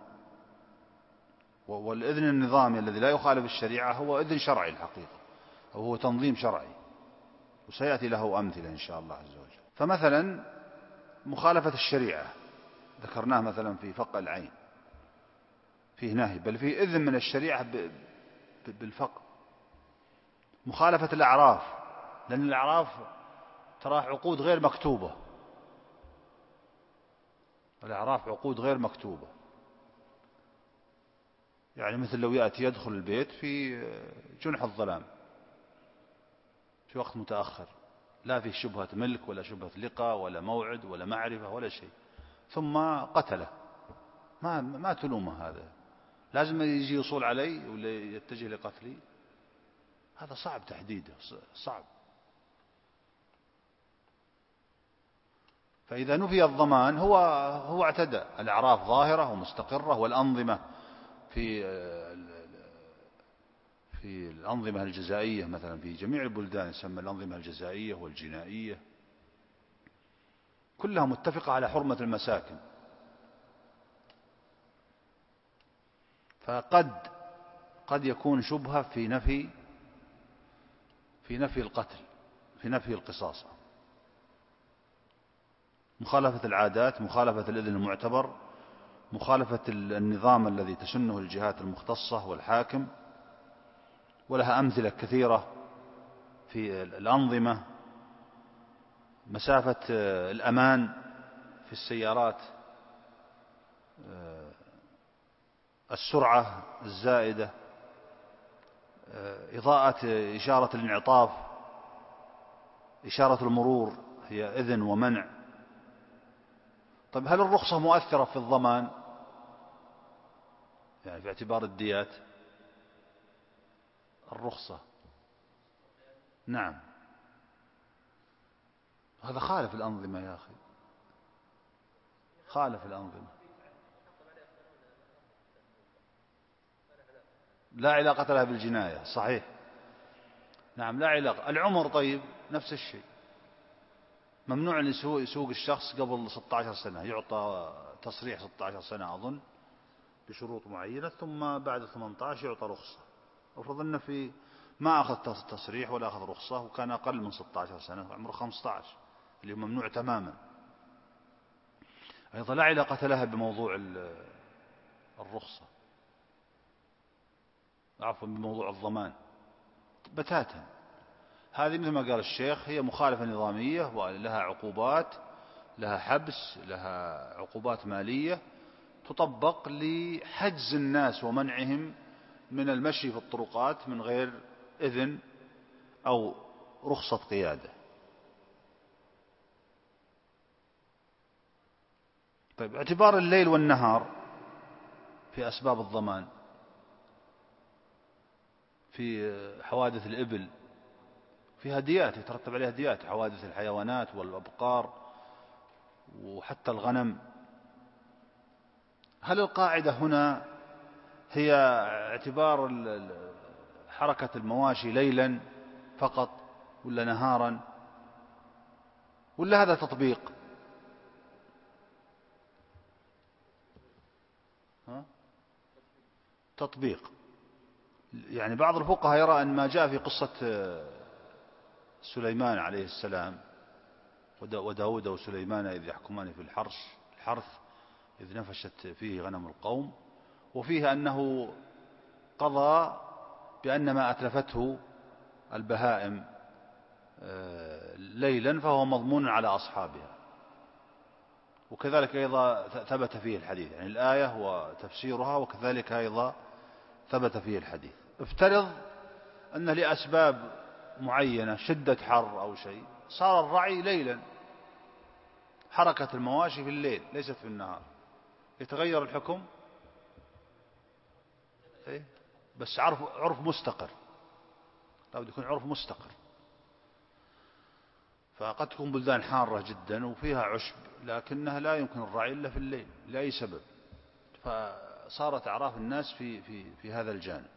والإذن النظامي الذي لا يخالف الشريعة هو إذن شرعي الحقيقة، أو هو تنظيم شرعي، وسيأتي له أمثلة إن شاء الله عز وجل. فمثلا مخالفة الشريعة ذكرناه مثلا في فق العين، فيه نهي، بل فيه إذن من الشريعة بالفق. مخالفة الأعراف، لأن الأعراف ترى عقود غير مكتوبة، الأعراف عقود غير مكتوبة، يعني مثل لو يأتي يدخل البيت في جنح الظلام في وقت متأخر، لا فيه شبهة ملك ولا شبهة لقاء ولا موعد ولا معرفة ولا شيء، ثم قتله، ما تلومه، هذا لازم يجي يصول علي ولا يتجه لقتلي؟ هذا صعب تحديده، صعب. فإذا نفي الضمان هو اعتدى. الأعراف ظاهرة ومستقرة، والأنظمة في الأنظمة الجزائية مثلا في جميع البلدان يسمى الأنظمة الجزائية والجنائية، كلها متفقة على حرمة المساكن. فقد يكون شبهة في نفي القتل، في نفي القصاص. مخالفة العادات، مخالفة الإذن المعتبر، مخالفة النظام الذي تسنه الجهات المختصة والحاكم، ولها أمثلة كثيرة في الأنظمة. مسافة الأمان في السيارات، السرعة الزائدة، إضاءة إشارة الانعطاف، إشارة المرور هي إذن ومنع. طيب هل الرخصة مؤثرة في الضمان؟ يعني في اعتبار الديات، الرخصة نعم، هذا خالف الأنظمة يا أخي، خالف الأنظمة، لا علاقة لها بالجناية، صحيح، نعم لا علاقة. العمر طيب نفس الشيء، ممنوع أن يسوق الشخص قبل 16 سنة، يعطى تصريح 16 سنة أظن بشروط معينة، ثم بعد 18 يعطى رخصة. أفرض أنه ما أخذ تصريح ولا أخذ رخصة وكان أقل من 16 سنة، عمره 15، اللي ممنوع تماما، أيضا لا علاقة لها بموضوع الرخصة، عفوا بموضوع الضمان بتاتا. هذه مثل ما قال الشيخ هي مخالفة نظامية ولها عقوبات، لها حبس، لها عقوبات مالية تطبق لحجز الناس ومنعهم من المشي في الطرقات من غير إذن أو رخصة قيادة. طيب اعتبار الليل والنهار في أسباب الضمان في حوادث الإبل، فيها ديات يترتب عليها ديات، حوادث الحيوانات والأبقار وحتى الغنم. هل القاعدة هنا هي اعتبار حركة المواشي ليلا فقط ولا نهارا، ولا هذا تطبيق؟ تطبيق. يعني بعض الفقهاء يرى أن ما جاء في قصة سليمان عليه السلام وداود وسليمان إذ يحكمان في الحرث إذ نفشت فيه غنم القوم، وفيه أنه قضى بأن ما أتلفته البهائم ليلا فهو مضمون على أصحابها. وكذلك أيضا ثبت فيه الحديث، يعني الآية وتفسيرها وكذلك أيضا ثبت فيه الحديث. افترض أن لأسباب معينة شدة حر أو شيء صار الرعي ليلا، حركة المواشي في الليل ليست في النهار، يتغير الحكم؟ بس عرف مستقر، لابد يكون عرف مستقر. فقد تكون بلدان حارة جدا وفيها عشب لكنها لا يمكن الرعي إلا في الليل لأي سبب، فصارت أعراف الناس في هذا الجانب.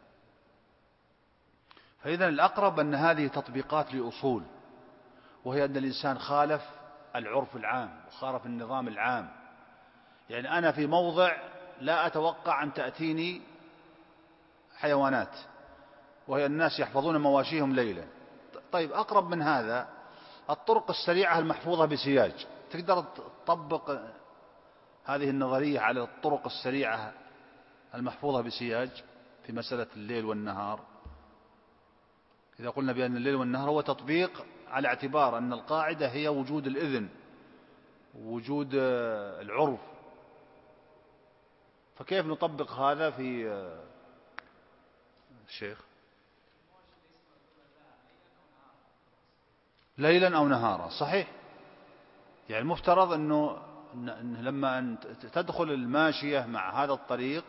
فإذا الأقرب أن هذه تطبيقات لأصول، وهي أن الإنسان خالف العرف العام وخالف النظام العام. يعني أنا في موضع لا أتوقع أن تأتيني حيوانات، وهي الناس يحفظون مواشيهم ليلا. طيب أقرب من هذا الطرق السريعة المحفوظة بسياج، تقدر تطبق هذه النظرية على الطرق السريعة المحفوظة بسياج في مسألة الليل والنهار. إذا قلنا بأن الليل والنهار هو تطبيق على اعتبار أن القاعدة هي وجود الإذن ووجود العرف، فكيف نطبق هذا في الشيخ ليلا أو نهارا؟ صحيح. يعني المفترض أنه لما تدخل الماشية مع هذا الطريق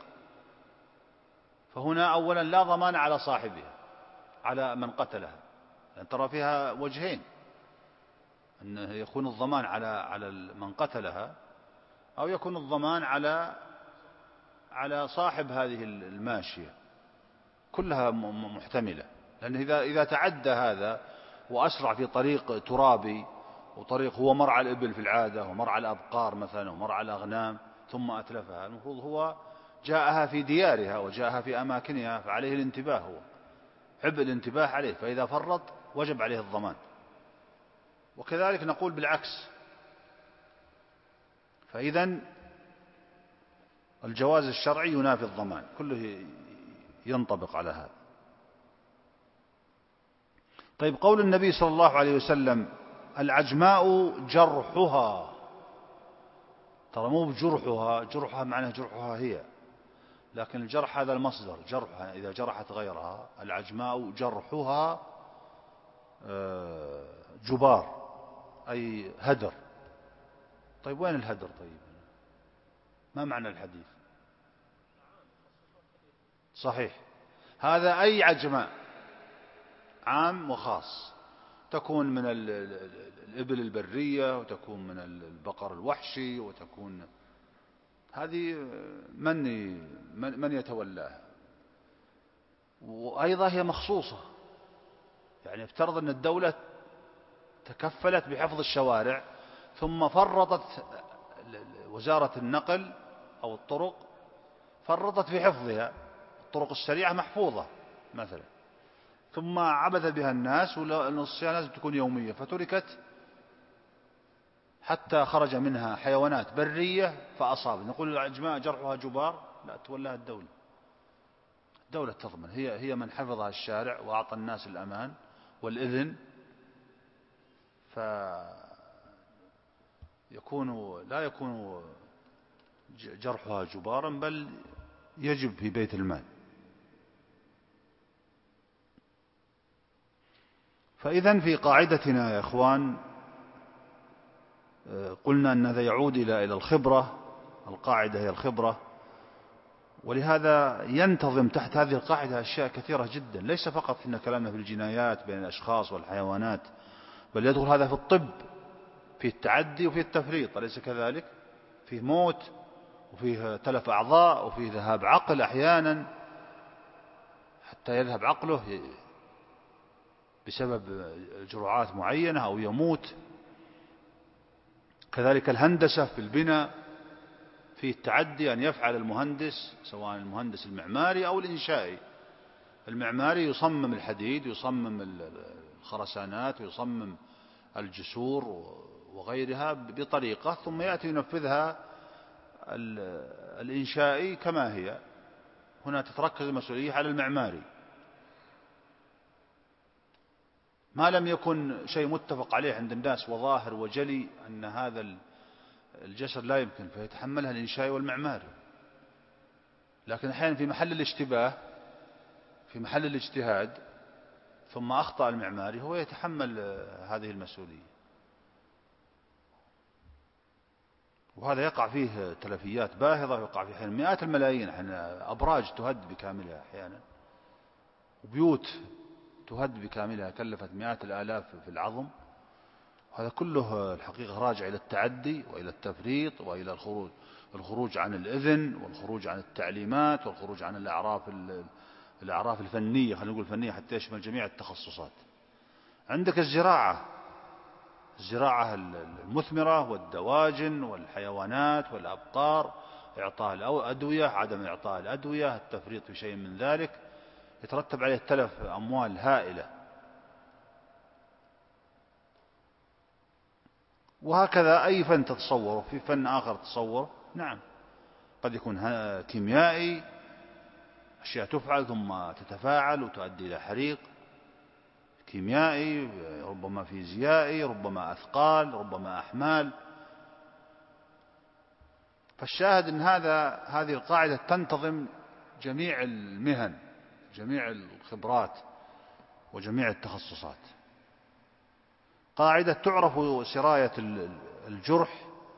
فهنا أولا لا ضمان على صاحبها على من قتلها، لأن ترى فيها وجهين، أن يكون الضمان على من قتلها أو يكون الضمان على صاحب هذه الماشية، كلها محتملة. لأن إذا تعدى هذا وأسرع في طريق ترابي وطريق هو مرعى الإبل في العادة ومرعى الأبقار مثلا ومرعى الأغنام ثم أتلفها، المفروض هو جاءها في ديارها وجاءها في أماكنها، فعليه الانتباه، هو عبء الانتباه عليه، فإذا فرط وجب عليه الضمان. وكذلك نقول بالعكس. فإذا الجواز الشرعي ينافي الضمان، كله ينطبق على هذا. طيب قول النبي صلى الله عليه وسلم العجماء جرحها، ترى مو بجرحها، جرحها معناه جرحها هي، لكن الجرح هذا المصدر، جرحها إذا جرحت غيرها. العجماء جرحها جبار أي هدر. طيب وين الهدر؟ طيب ما معنى الحديث؟ صحيح، هذا أي عجماء عام وخاص، تكون من الإبل البرية وتكون من البقر الوحشي وتكون هذه من يتولاها. وأيضا هي مخصوصة، يعني افترض أن الدولة تكفلت بحفظ الشوارع ثم فرطت وزارة النقل أو الطرق فرطت في حفظها، الطرق السريعة محفوظة مثلا، ثم عبث بها الناس والصيانة لازم تكون يومية فتركت حتى خرج منها حيوانات برية فأصاب. نقول العجماء جرحها جبار؟ لا، تولاها الدولة، الدولة تضمن، هي من حفظها الشارع وأعطى الناس الأمان والإذن، لا يكون جرحها جبارا بل يجب في بيت المال. فإذا في قاعدتنا يا إخوان قلنا أن هذا يعود إلى الخبرة القاعدة هي الخبرة. ولهذا ينتظم تحت هذه القاعدة أشياء كثيرة جدا، ليس فقط إن كلامنا في الجنايات بين الأشخاص والحيوانات، بل يدخل هذا في الطب، في التعدي وفي التفريط، أليس كذلك؟ فيه موت وفيه تلف أعضاء وفيه ذهاب عقل أحيانا، حتى يذهب عقله بسبب جرعات معينة أو يموت. كذلك الهندسة في البناء، في التعدي أن يفعل المهندس، سواء المهندس المعماري أو الإنشائي. المعماري يصمم الحديد، يصمم الخرسانات، ويصمم الجسور وغيرها بطريقة، ثم يأتي ينفذها الإنشائي كما هي. هنا تتركز المسؤولية على المعماري. ما لم يكن شيء متفق عليه عند الناس وظاهر وجلي أن هذا الجسر لا يمكن، فيتحملها الإنشائي والمعماري. لكن أحيانا في محل الاشتباه، في محل الاجتهاد، ثم أخطأ المعماري، هو يتحمل هذه المسؤولية. وهذا يقع فيه تلفيات باهظة، يقع فيه أحيانا مئات الملايين، أحيانا أبراج تهد بكاملها أحيانا، وبيوت تهد بكاملها كلفت مئات الآلاف في العظم. هذا كله الحقيقة راجع إلى التعدي وإلى التفريط وإلى الخروج عن الإذن، والخروج عن التعليمات، والخروج عن الأعراف الفنية، خلينا نقول فنية حتى يشمل جميع التخصصات. عندك الزراعة المثمرة والدواجن والحيوانات والأبقار، إعطاء الأدوية، عدم إعطاء الأدوية، التفريط في شيء من ذلك، يترتب عليه تلف أموال هائلة. وهكذا أي فن تتصوره، في فن آخر تتصوره، نعم قد يكون كيميائي، أشياء تفعل ثم تتفاعل وتؤدي إلى حريق، كيميائي، ربما فيزيائي، ربما أثقال، ربما أحمال. فالشاهد أن هذه القاعدة تنتظم جميع المهن، جميع الخبرات، وجميع التخصصات. قاعدة تعرف سراية الجرح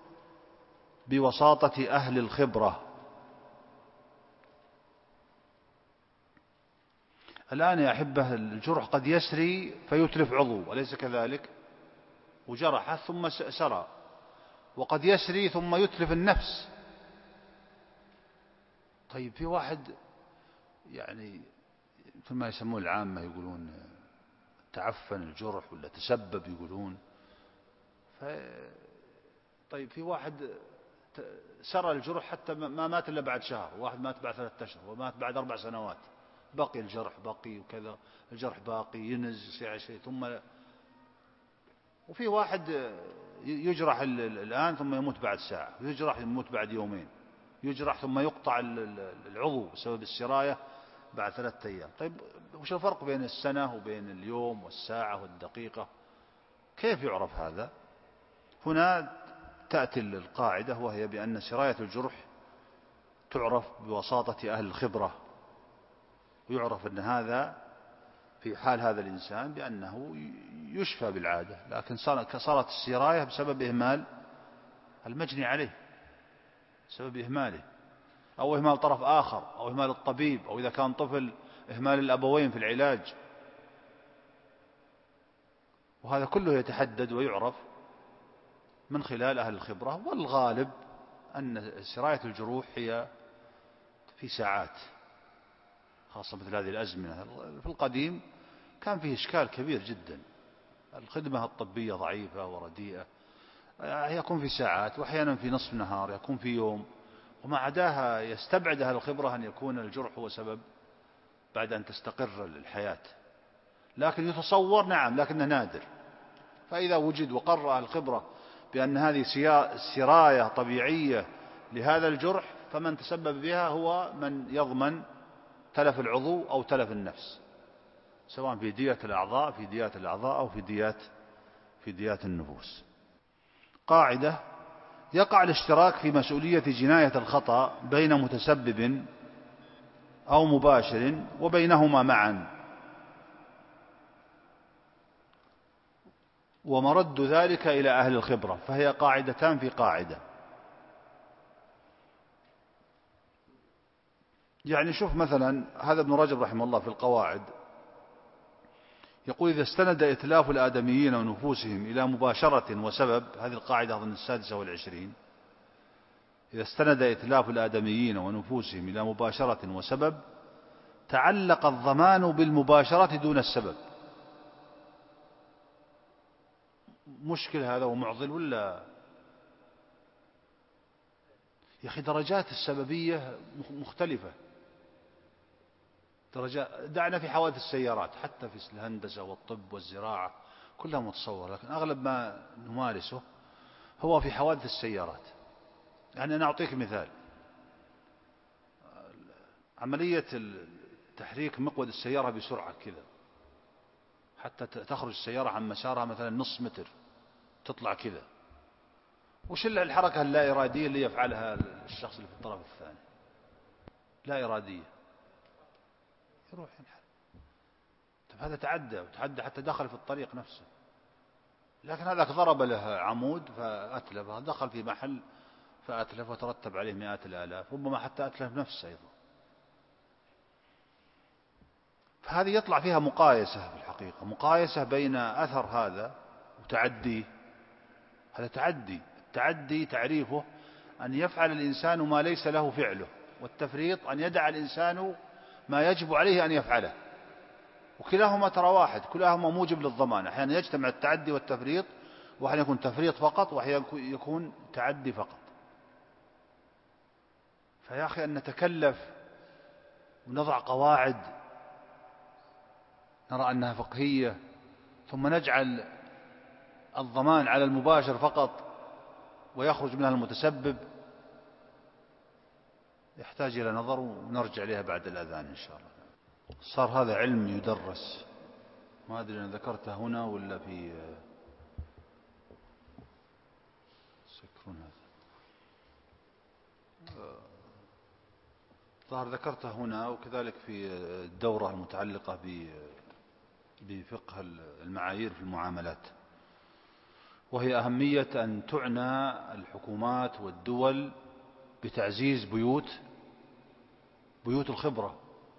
بوساطة أهل الخبرة. الآن يا أحبة الجرح قد يسري فيتلف عضو، أليس كذلك؟ وجرحه ثم سرى. وقد يسري ثم يتلف النفس. طيب في واحد يعني مثل ما يسمون العامة يقولون تعفن الجرح ولا تسبب يقولون. طيب في واحد سرى الجرح حتى ما مات إلا بعد شهر، واحد مات بعد 3 أشهر، ومات بعد 4 سنوات، بقي الجرح بقي وكذا، الجرح باقي ينز يصير شيء، ثم وفي واحد يجرح الآن ثم يموت بعد ساعة، يجرح يموت بعد يومين، يجرح ثم يقطع العضو بسبب السراية بعد 3 أيام. طيب وش الفرق بين السنة وبين اليوم والساعة والدقيقة؟ كيف يعرف هذا؟ هنا تأتي القاعدة، وهي بأن سراية الجرح تعرف بوساطة أهل الخبرة، ويعرف أن هذا في حال هذا الإنسان بأنه يشفى بالعادة، لكن صارت السراية بسبب إهمال المجني عليه، بسبب إهماله، أو إهمال طرف آخر، أو إهمال الطبيب، أو إذا كان طفل إهمال الأبوين في العلاج. وهذا كله يتحدد ويعرف من خلال أهل الخبرة. والغالب أن سراية الجروح هي في ساعات، خاصة مثل هذه الأزمنة. في القديم كان فيه إشكال كبير جدا، الخدمة الطبية ضعيفة ورديئة، يكون في ساعات، وأحيانا في نصف نهار، يكون في يوم، وما عداها يستبعد أهل الخبرة أن يكون الجرح هو سبب بعد أن تستقر الحياة. لكن يتصور نعم، لكنه نادر. فإذا وجد وقرر أهل الخبرة بأن هذه سراية طبيعية لهذا الجرح، فمن تسبب بها هو من يضمن تلف العضو أو تلف النفس، سواء في دية الأعضاء، في ديات الأعضاء، أو في ديات النفوس. قاعدة: يقع الاشتراك في مسؤولية جناية الخطأ بين متسبب أو مباشر وبينهما معا، ومرد ذلك إلى أهل الخبرة. فهي قاعدتان في قاعدة. يعني شوف مثلا هذا ابن رجب رحمه الله في القواعد يقول: إذا استند إتلاف الآدميين ونفوسهم إلى مباشرة وسبب، هذه القاعدة أظن 26، إذا استند إتلاف الآدميين ونفوسهم إلى مباشرة وسبب تعلق الضمان بالمباشرة دون السبب. مشكل هذا ومعضل ولا يا أخي؟ درجات السببية مختلفة، دعنا في حوادث السيارات، حتى في الهندسة والطب والزراعة كلها متصورة، لكن أغلب ما نمارسه هو في حوادث السيارات. يعني أنا أعطيك مثال: عملية تحريك مقود السيارة بسرعة كذا حتى تخرج السيارة عن مسارها مثلا نص متر، تطلع كذا، وش الحركة اللا إرادية اللي يفعلها الشخص اللي في الطرف الثاني؟ لا إرادية، يروح ينحرف. طيب هذا تعدى حتى دخل في الطريق نفسه، لكن هذاك ضرب له عمود فأتلف، دخل في محل فأتلف وترتب عليه مئات الآلاف، ربما حتى أتلف نفسه أيضا. فهذه يطلع فيها مقايسة في الحقيقة، مقايسة بين أثر هذا وتعديه. هذا التعدي تعريفه أن يفعل الإنسان ما ليس له فعله، والتفريط أن يدع الإنسان ما يجب عليه أن يفعله، وكلاهما ترى واحد، كلاهما موجب للضمان. أحيانا يجتمع التعدي والتفريط، وأحيانا يكون تفريط فقط، وأحيانا يكون تعدي فقط. فيا أخي أن نتكلف ونضع قواعد نرى أنها فقهية، ثم نجعل الضمان على المباشر فقط ويخرج منها المتسبب، يحتاج إلى نظر، ونرجع إليها بعد الأذان إن شاء الله. صار هذا علم يدرس، ما أدري أنا ذكرته هنا ولا في سكرون، هذا ظهر ذكرته هنا، وكذلك في الدورة المتعلقة بفقه المعايير في المعاملات، وهي أهمية أن تعنى الحكومات والدول بتعزيز بيوت الخبرة.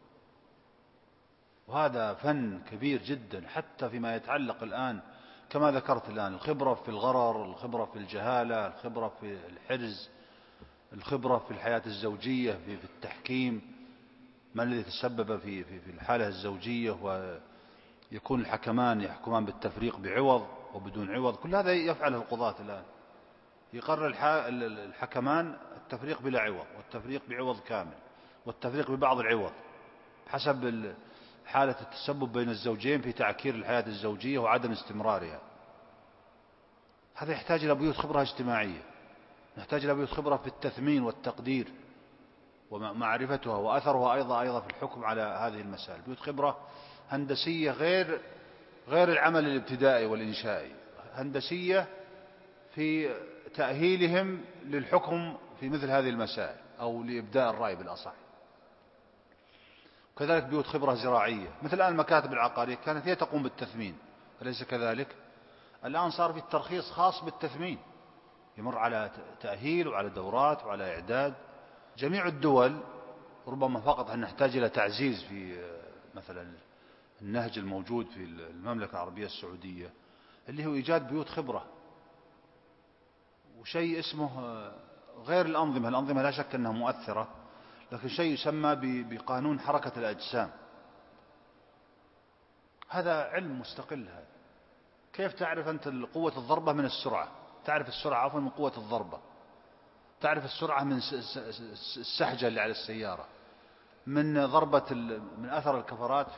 وهذا فن كبير جدا، حتى فيما يتعلق الآن كما ذكرت الآن، الخبرة في الغرر، الخبرة في الجهالة، الخبرة في الحرز، الخبرة في الحياة الزوجية، في التحكيم، ما الذي تسبب في الحالة الزوجية، ويكون الحكمان يحكمان بالتفريق بعوض وبدون عوض. كل هذا يفعله القضاة الآن، يقرر الحكمان التفريق بلا عوض، والتفريق بعوض كامل، والتفريق ببعض العوض، حسب حالة التسبب بين الزوجين في تعكير الحياة الزوجية وعدم استمرارها. هذا يحتاج إلى بيوت خبرة اجتماعية، نحتاج إلى بيوت خبرة في التثمين والتقدير ومعرفتها وأثرها أيضا في الحكم على هذه المسائل. بيوت خبرة هندسية غير العمل الابتدائي والإنشائي، هندسية في تأهيلهم للحكم في مثل هذه المسائل، أو لإبداء الرأي بالأصح. كذلك بيوت خبرة زراعية، مثل الآن المكاتب العقارية كانت هي تقوم بالتثمين، أليس كذلك؟ الآن صار في الترخيص خاص بالتثمين، يمر على تأهيل وعلى دورات وعلى إعداد. جميع الدول، ربما فقط أن نحتاج إلى تعزيز في مثلا النهج الموجود في المملكة العربية السعودية، اللي هو إيجاد بيوت خبرة، وشيء اسمه غير الأنظمة لا شك أنها مؤثرة، لكن شيء يسمى بقانون حركة الأجسام. هذا علم مستقل. هذا كيف تعرف أنت قوة الضربة من السرعة؟ تعرف السرعة عفوا من قوة الضربة، تعرف السرعة من السحجة اللي على السيارة، من ضربة من أثر الكفرات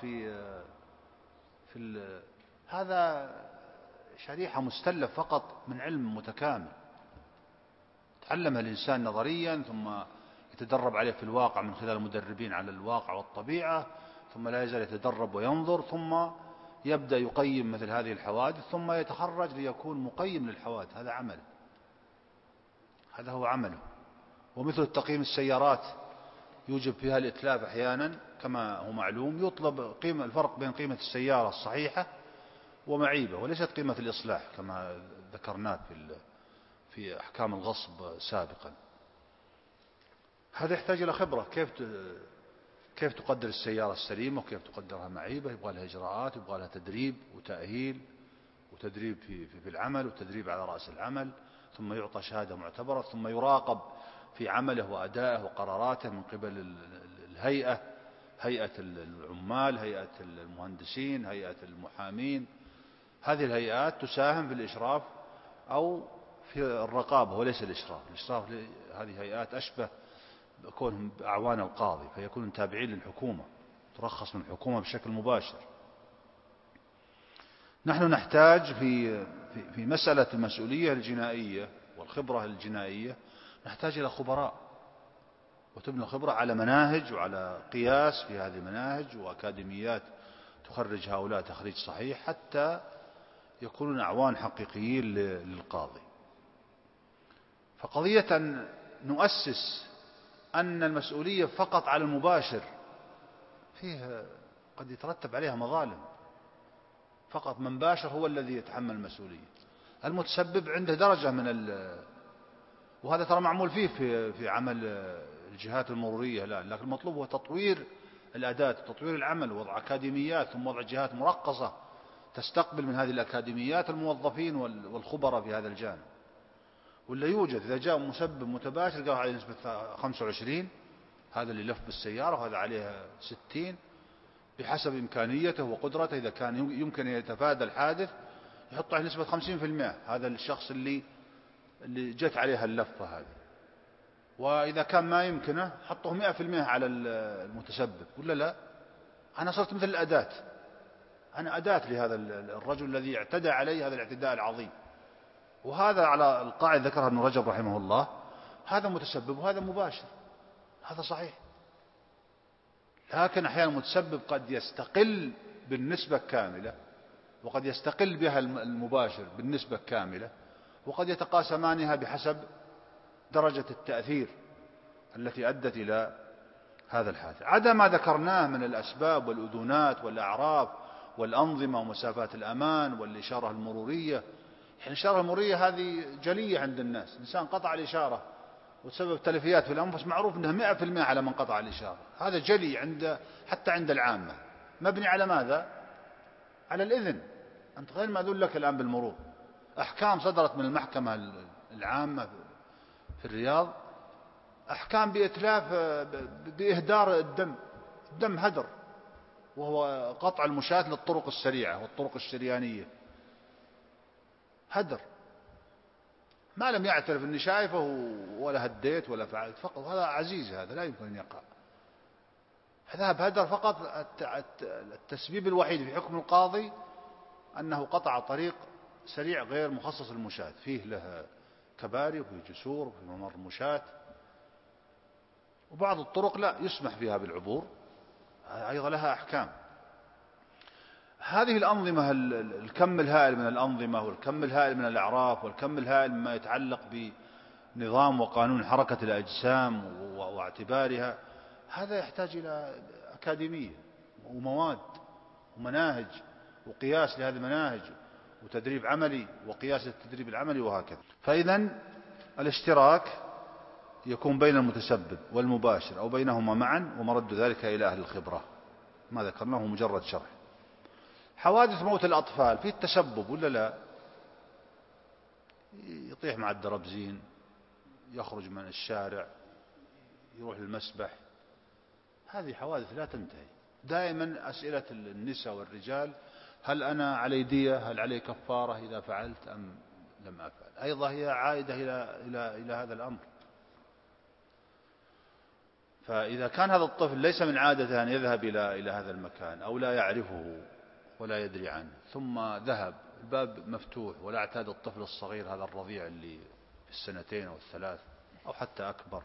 هذا شريحة مستلف فقط من علم متكامل تعلمها الإنسان نظريا، ثم يتدرب عليه في الواقع من خلال المدربين على الواقع والطبيعة، ثم لا يزال يتدرب وينظر، ثم يبدأ يقيم مثل هذه الحوادث، ثم يتخرج ليكون مقيم للحوادث. هذا عمل، هذا هو عمله. ومثل تقييم السيارات يوجب فيها الإتلاف أحيانا كما هو معلوم، يطلب الفرق بين قيمة السيارة الصحيحة ومعيبة، وليست قيمة الإصلاح كما ذكرناه في أحكام الغصب سابقا. هذا يحتاج إلى خبرة، كيف كيف تقدر السيارة السليمة وكيف تقدرها معيبة، يبغى لها إجراءات، يبغى لها تدريب وتأهيل وتدريب في العمل وتدريب على رأس العمل، ثم يعطى شهادة معتبرة، ثم يراقب في عمله وأدائه وقراراته من قبل الهيئة، هيئة العمال، هيئة المهندسين، هيئة المحامين. هذه الهيئات تساهم في الإشراف أو في الرقابة وليس الإشراف. الإشراف هذه هيئات أشبه كونهم أعوان القاضي، فيكونون تابعين للحكومة، ترخص من الحكومة بشكل مباشر. نحن نحتاج في مسألة المسؤولية الجنائية والخبرة الجنائية نحتاج إلى خبراء، وتبنى الخبرة على مناهج وعلى قياس في هذه المناهج وأكاديميات تخرج هؤلاء تخريج صحيح حتى يكونون أعوان حقيقيين للقاضي. فقضية أن نؤسس أن المسؤولية فقط على المباشر فيها قد يترتب عليها مظالم. فقط من باشر هو الذي يتحمل المسؤولية. المتسبب عنده درجة وهذا ترى معمول فيه في عمل الجهات المرورية الآن، لكن المطلوب هو تطوير الأداة، تطوير العمل، وضع أكاديميات، ثم وضع جهات مرقصة تستقبل من هذه الأكاديميات الموظفين والخبراء في هذا الجانب. ولا يوجد إذا جاء مسبب متباشر قال عليه نسبة 25، هذا اللي لف بالسيارة وهذا عليها 60 بحسب إمكانيته وقدرته. إذا كان يمكن أن يتفادى الحادث يحط عليه نسبة 50%، هذا الشخص اللي جت عليها اللفة هذه. وإذا كان ما يمكنه حطه 100% على المتسبب. ولا لا، أنا صرت مثل الأداة، أنا أداة لهذا الرجل الذي اعتدى علي هذا الاعتداء العظيم. وهذا على القاعدة ذكرها ابن رجب رحمه الله، هذا متسبب وهذا مباشر، هذا صحيح. لكن أحيانا المتسبب قد يستقل بالنسبة كاملة، وقد يستقل بها المباشر بالنسبة كاملة، وقد يتقاسمانها بحسب درجة التأثير التي أدت إلى هذا الحادث. عدا ما ذكرناه من الأسباب والأذونات والأعراف والأنظمة ومسافات الأمان والإشارة المرورية. يعني الإشارة المرورية هذه جلية عند الناس، إنسان قطع الإشارة وتسبب تلفيات في الأنفس، معروف أنها 100% على من قطع الإشارة، هذا جلي حتى عند العامة. مبني على ماذا؟ على الإذن. أنت غير مأذون لك الآن بالمرور. أحكام صدرت من المحكمة العامة في الرياض، أحكام بإتلاف بإهدار الدم هدر، وهو قطع المشاة للطرق السريعة والطرق الشريانية، هدر. ما لم يعترف أني شايفه ولا هديت ولا فعلت، فقط هذا عزيز، هذا لا يمكن أن يقع. هذا هدر فقط. التسبيب الوحيد في حكم القاضي أنه قطع طريق سريع غير مخصص للمشاة، فيه له كباري وفيه جسور وفيه ممر مشاة، وبعض الطرق لا يسمح فيها بالعبور، أيضا لها أحكام. هذه الأنظمة، الكم الهائل من الأنظمة والكم الهائل من الأعراف والكم الهائل مما يتعلق بنظام وقانون حركة الأجسام واعتبارها، هذا يحتاج إلى أكاديمية ومواد ومناهج وقياس لهذه المناهج وتدريب عملي وقياس التدريب العملي وهكذا. فإذا الاشتراك يكون بين المتسبب والمباشر أو بينهما معا، ومرد ذلك إلى أهل الخبرة. ما ذكرناه مجرد شرح. حوادث موت الأطفال في التسبب ولا لا؟ يطيح مع الدربزين، يخرج من الشارع، يروح للمسبح، هذه حوادث لا تنتهي. دائما أسئلة النساء والرجال: هل أنا علي دية؟ هل علي كفارة إذا فعلت أم لم أفعل؟ أيضا هي عائدة إلى هذا الأمر. فإذا كان هذا الطفل ليس من عادته أن يذهب إلى هذا المكان أو لا يعرفه ولا يدري عنه، ثم ذهب، الباب مفتوح ولا اعتاد الطفل الصغير هذا الرضيع اللي في 2 أو 3 أو حتى أكبر،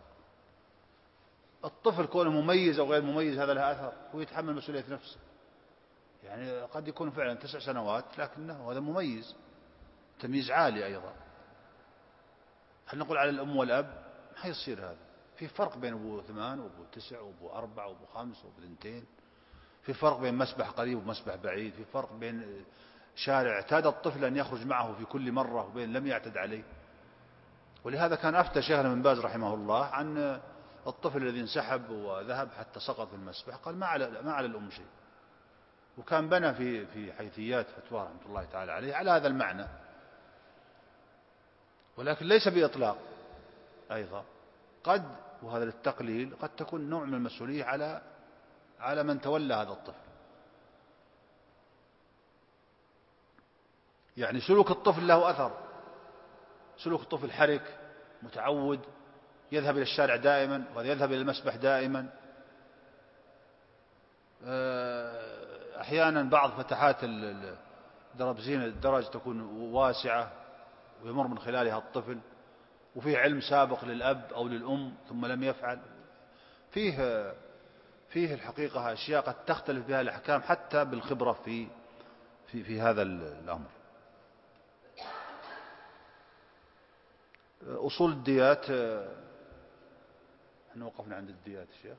الطفل كونه مميز أو غير مميز هذا له أثر، هو يتحمل مسؤولية نفسه. يعني قد يكون فعلا 9 سنوات لكنه هذا مميز، تمييز عالي أيضا. هل نقول على الأم والأب؟ ما يصير هذا. في فرق بين أبو 8 وأبو 9 وأبو 4 وأبو 5 وأبو 2. في فرق بين مسبح قريب ومسبح بعيد. في فرق بين شارع اعتاد الطفل أن يخرج معه في كل مرة وبين لم يعتد عليه. ولهذا كان أفتى شيخنا بن باز رحمه الله عن الطفل الذي انسحب وذهب حتى سقط في المسبح قال ما على الأم شيء، وكان بنى في حيثيات فتوى رحمة الله تعالى عليه على هذا المعنى، ولكن ليس بإطلاق أيضا، قد وهذا للتقليل قد تكون نوع من المسؤولية على من تولى هذا الطفل. يعني سلوك الطفل له أثر، سلوك الطفل حرك متعود، يذهب إلى الشارع دائما ويذهب إلى المسبح دائما، أحيانا بعض فتحات دربزين الدرج تكون واسعة ويمر من خلالها الطفل، وفيه علم سابق للأب أو للأم ثم لم يفعل. فيه الحقيقة أشياء قد تختلف بها الأحكام حتى بالخبرة في هذا الأمر. أصول الديات، احنا وقفنا عند الديات. الشيخ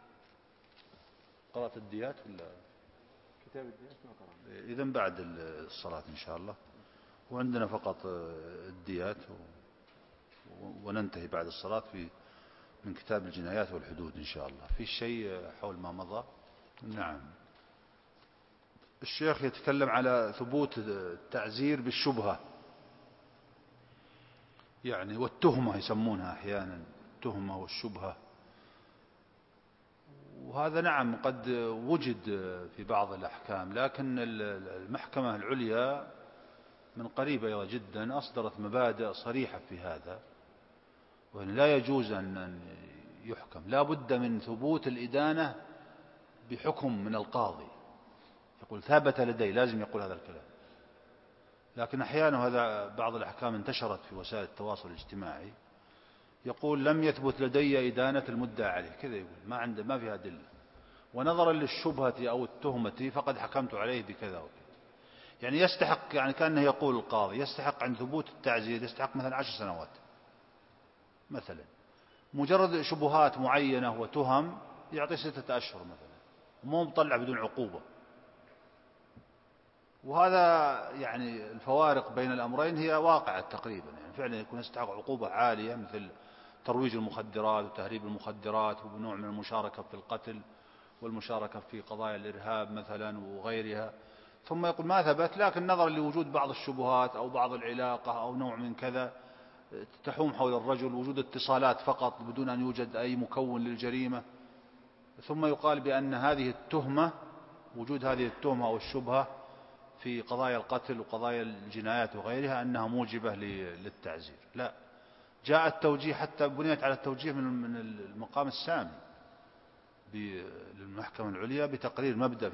قرأت الديات ولا كتاب الديات ما قرأنا؟ إذن بعد الصلاة إن شاء الله، وعندنا فقط الديات وننتهي بعد الصلاة من كتاب الجنايات والحدود إن شاء الله. في شيء حول ما مضى؟ نعم. الشيخ يتكلم على ثبوت التعزير بالشبهة، يعني والتهمة يسمونها أحيانا، التهمة والشبهة، وهذا نعم قد وجد في بعض الأحكام، لكن المحكمة العليا من قريب أيضا جدا أصدرت مبادئ صريحة في هذا، وأن لا يجوز أن يحكم، لا بد من ثبوت الإدانة بحكم من القاضي، يقول ثابت لدي، لازم يقول هذا الكلام. لكن أحيانا هذا بعض الأحكام انتشرت في وسائل التواصل الاجتماعي، يقول لم يثبت لدي إدانة المدعى عليه، كذا يقول ما فيها أدلة، ونظرا للشبهة أو التهمة فقد حكمت عليه بكذا وكذا. يعني يستحق، يعني كأنه يقول القاضي يستحق عند ثبوت التعزير يستحق مثلا 10 سنوات مثلا، مجرد شبهات معينة وتهم يعطي 6 أشهر مثلا، ومو مطلع بدون عقوبة. وهذا يعني الفوارق بين الأمرين هي واقعة تقريبا، يعني فعلا يكون يستحق عقوبة عالية مثل ترويج المخدرات وتهريب المخدرات وبنوع من المشاركة في القتل والمشاركة في قضايا الإرهاب مثلا وغيرها، ثم يقول ما ثبت، لكن نظرا لوجود بعض الشبهات أو بعض العلاقة أو نوع من كذا تحوم حول الرجل، وجود اتصالات فقط بدون أن يوجد أي مكون للجريمة، ثم يقال بأن هذه التهمة، وجود هذه التهمة أو الشبهة في قضايا القتل وقضايا الجنايات وغيرها أنها موجبة للتعزير. لا، جاء التوجيه حتى بنيت على التوجيه من المقام السامي للمحكمة العليا بتقرير مبدأ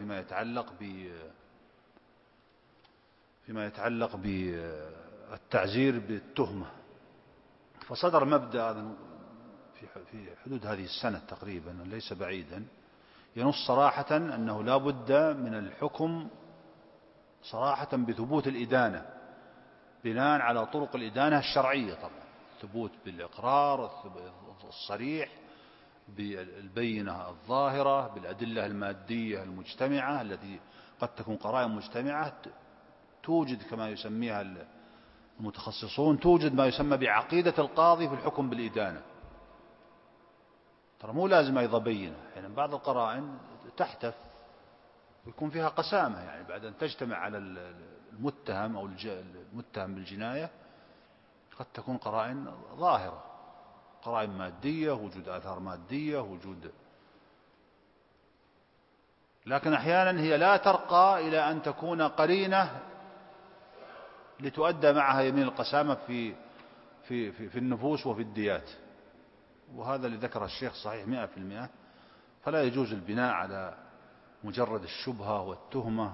فيما يتعلق بالتعزير بالتهمة، فصدر مبدأ في حدود هذه السنة تقريبا ليس بعيدا، ينص صراحة أنه لا بد من الحكم صراحة بثبوت الإدانة بناء على طرق الإدانة الشرعية، طبعا ثبوت بالإقرار الصريح، بالبينة الظاهرة، بالأدلة المادية المجتمعة التي قد تكون قرائن مجتمعة، توجد كما يسميها المتخصصون، توجد ما يسمى بعقيدة القاضي في الحكم بالإدانة. ترى مو لازم أيضا بينة، يعني بعض القرائن تحتف ويكون فيها قسامة، يعني بعد أن تجتمع على المتهم أو المتهم بالجناية قد تكون قرائن ظاهرة، قرائن مادية، وجود آثار مادية، لكن أحيانا هي لا ترقى إلى أن تكون قرينة لتؤدى معها يمين القسامة في النفوس وفي الديات، وهذا اللي ذكر الشيخ صحيح 100%. فلا يجوز البناء على مجرد الشبهة والتهمة.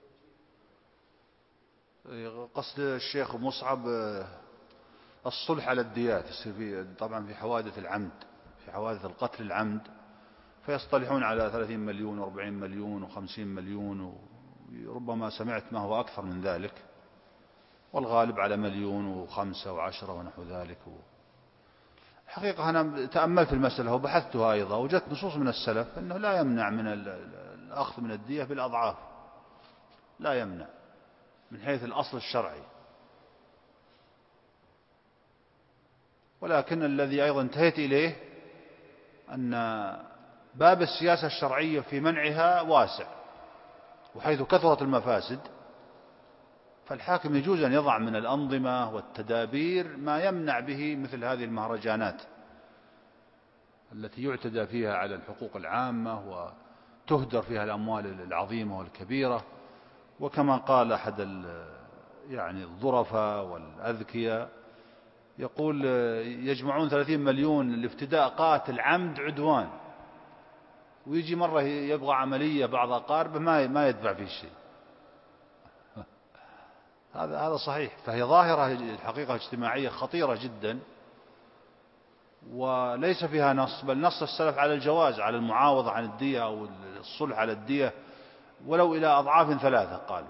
قصد الشيخ مصعب الصلح على الديات، طبعا في حوادث العمد، في حوادث القتل العمد، فيصطلحون على 30 مليون و40 مليون و50 مليون، وربما سمعت ما هو أكثر من ذلك، والغالب على 1 و5 و10 ونحو ذلك. حقيقة أنا تأملت المسألة وبحثتها أيضا، وجدت نصوص من السلف أنه لا يمنع من الأخذ من الدية بالأضعاف، لا يمنع من حيث الأصل الشرعي، ولكن الذي أيضا انتهيت إليه أن باب السياسة الشرعية في منعها واسع، وحيث كثرت المفاسد فالحاكم يجوز أن يضع من الأنظمة والتدابير ما يمنع به مثل هذه المهرجانات التي يعتدى فيها على الحقوق العامة وتهدر فيها الأموال العظيمة والكبيرة. وكما قال أحد الظرفاء والأذكياء يقول يجمعون 30 مليون لافتداء قاتل عمد عدوان، ويجي مرة يبغى عملية بعض أقاربه ما يدفع فيه شيء. هذا صحيح. فهي ظاهرة الحقيقة اجتماعية خطيرة جدا، وليس فيها نص، بل نص السلف على الجواز، على المعاوضة عن الدية أو الصلح على الدية ولو إلى أضعاف 3 قالوا.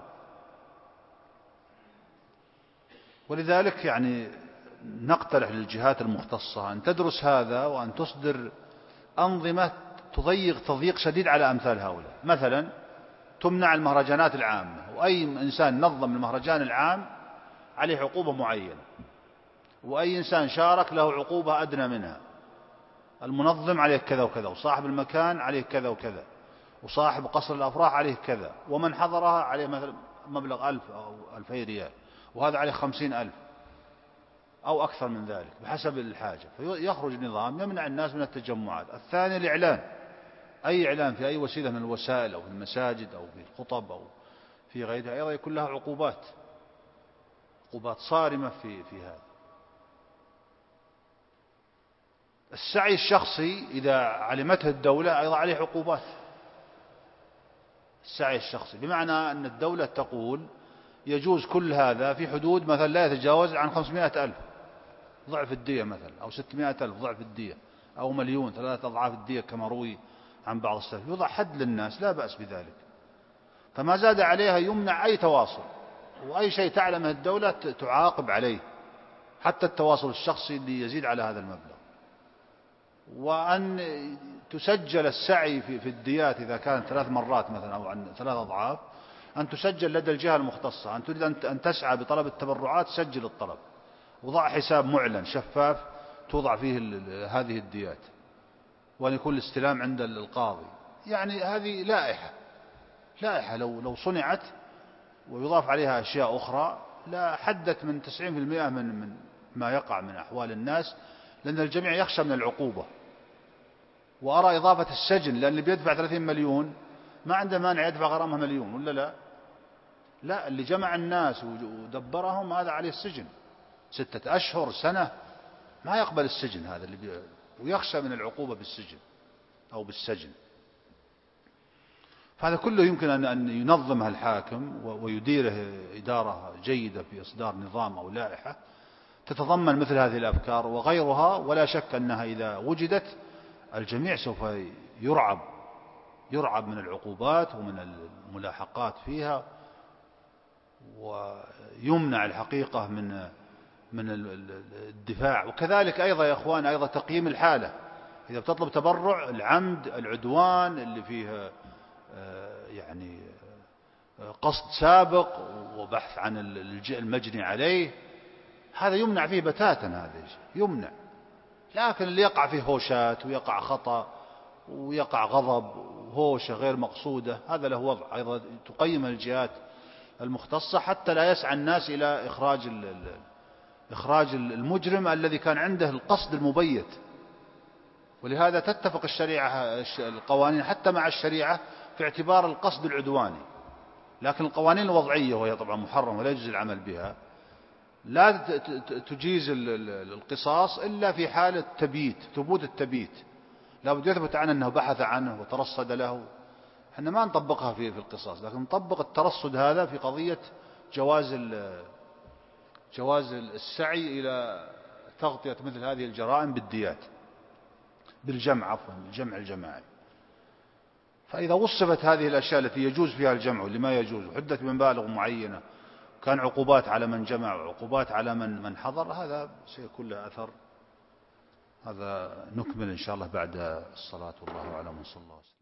ولذلك نقترح للجهات المختصة أن تدرس هذا وأن تصدر أنظمة تضيق تضييق شديد على أمثال هؤلاء. مثلا تمنع المهرجانات العامة، وأي إنسان نظم المهرجان العام عليه عقوبة معينة، وأي إنسان شارك له عقوبة أدنى منها. المنظم عليه كذا وكذا، وصاحب المكان عليه كذا وكذا، وصاحب قصر الأفراح عليه كذا، ومن حضرها عليه مثلا مبلغ 1000 أو 2000 ريال، وهذا عليه 50,000 أو أكثر من ذلك بحسب الحاجة. فيخرج نظام يمنع الناس من التجمعات. الثاني الإعلان، أي إعلان في أي وسيلة من الوسائل أو في المساجد أو في الخطب أو في غيرها أيضا يكون لها عقوبات صارمة في هذا. السعي الشخصي إذا علمته الدولة أيضا عليه عقوبات. السعي الشخصي بمعنى أن الدولة تقول يجوز كل هذا في حدود مثلا لا يتجاوز عن 500,000 ضعف الدية مثلا، أو 600,000 ضعف الدية، أو 1,000,000 3 أضعاف الدية كما روي عن بعض السلف. يوضع حد للناس لا بأس بذلك، فما زاد عليها يمنع أي تواصل، وأي شيء تعلمه الدولة تعاقب عليه، حتى التواصل الشخصي اللي يزيد على هذا المبلغ. وأن تسجل السعي في الديات إذا كانت 3 مرات مثلا أو عن 3 أضعاف، أن تسجل لدى الجهة المختصة. أن تريد أن تسعى بطلب التبرعات سجل الطلب، وضع حساب معلن شفاف توضع فيه هذه الديات، وأن يكون الاستلام عند القاضي. هذه لائحة لو صنعت ويضاف عليها أشياء أخرى لا حدت من 90% من ما يقع من أحوال الناس، لأن الجميع يخشى من العقوبة. وأرى إضافة السجن، لأن اللي بيدفع 30 مليون ما عنده مانع يدفع غرامها 1,000,000 ولا لا، اللي جمع الناس ودبرهم هذا عليه السجن 6 أشهر سنة، ما يقبل السجن هذا ويخشى من العقوبة بالسجن أو بالسجن. فهذا كله يمكن أن ينظمها الحاكم ويديره إدارة جيدة في إصدار نظام أو لائحة تتضمن مثل هذه الأفكار وغيرها. ولا شك أنها إذا وجدت الجميع سوف يرعب من العقوبات ومن الملاحقات فيها، ويمنع الحقيقة من الدفاع. وكذلك أيضا يا أخوان أيضا تقييم الحالة. إذا بتطلب تبرع، العمد، العدوان اللي فيه قصد سابق وبحث عن المجني عليه، هذا يمنع فيه بتاتا، هذا يمنع. لكن اللي يقع فيه هوشات ويقع خطأ ويقع غضب وهوشة غير مقصودة، هذا له وضع أيضا تقيم الجهات المختصة حتى لا يسعى الناس إلى إخراج المجرم الذي كان عنده القصد المبيت. ولهذا تتفق القوانين حتى مع الشريعة في اعتبار القصد العدواني. لكن القوانين الوضعية وهي طبعا محرمة ولا يجوز العمل بها لا تجيز القصاص إلا في حالة ثبوت التبييت. لا بد يثبت عنه أنه بحث عنه وترصد له. احنا ما نطبقها في القصاص، لكن نطبق الترصد هذا في قضية جواز السعي إلى تغطية مثل هذه الجرائم بالديات، بالجمع الجماعي. فإذا وصفت هذه الأشياء التي يجوز فيها الجمع واللي ما يجوز، وحدت بمبالغ معينة، كان عقوبات على من جمع وعقوبات على من حضر، هذا سيكون له أثر. هذا نكمل إن شاء الله بعد الصلاة، والله أعلم، صلى الله عليه وسلم.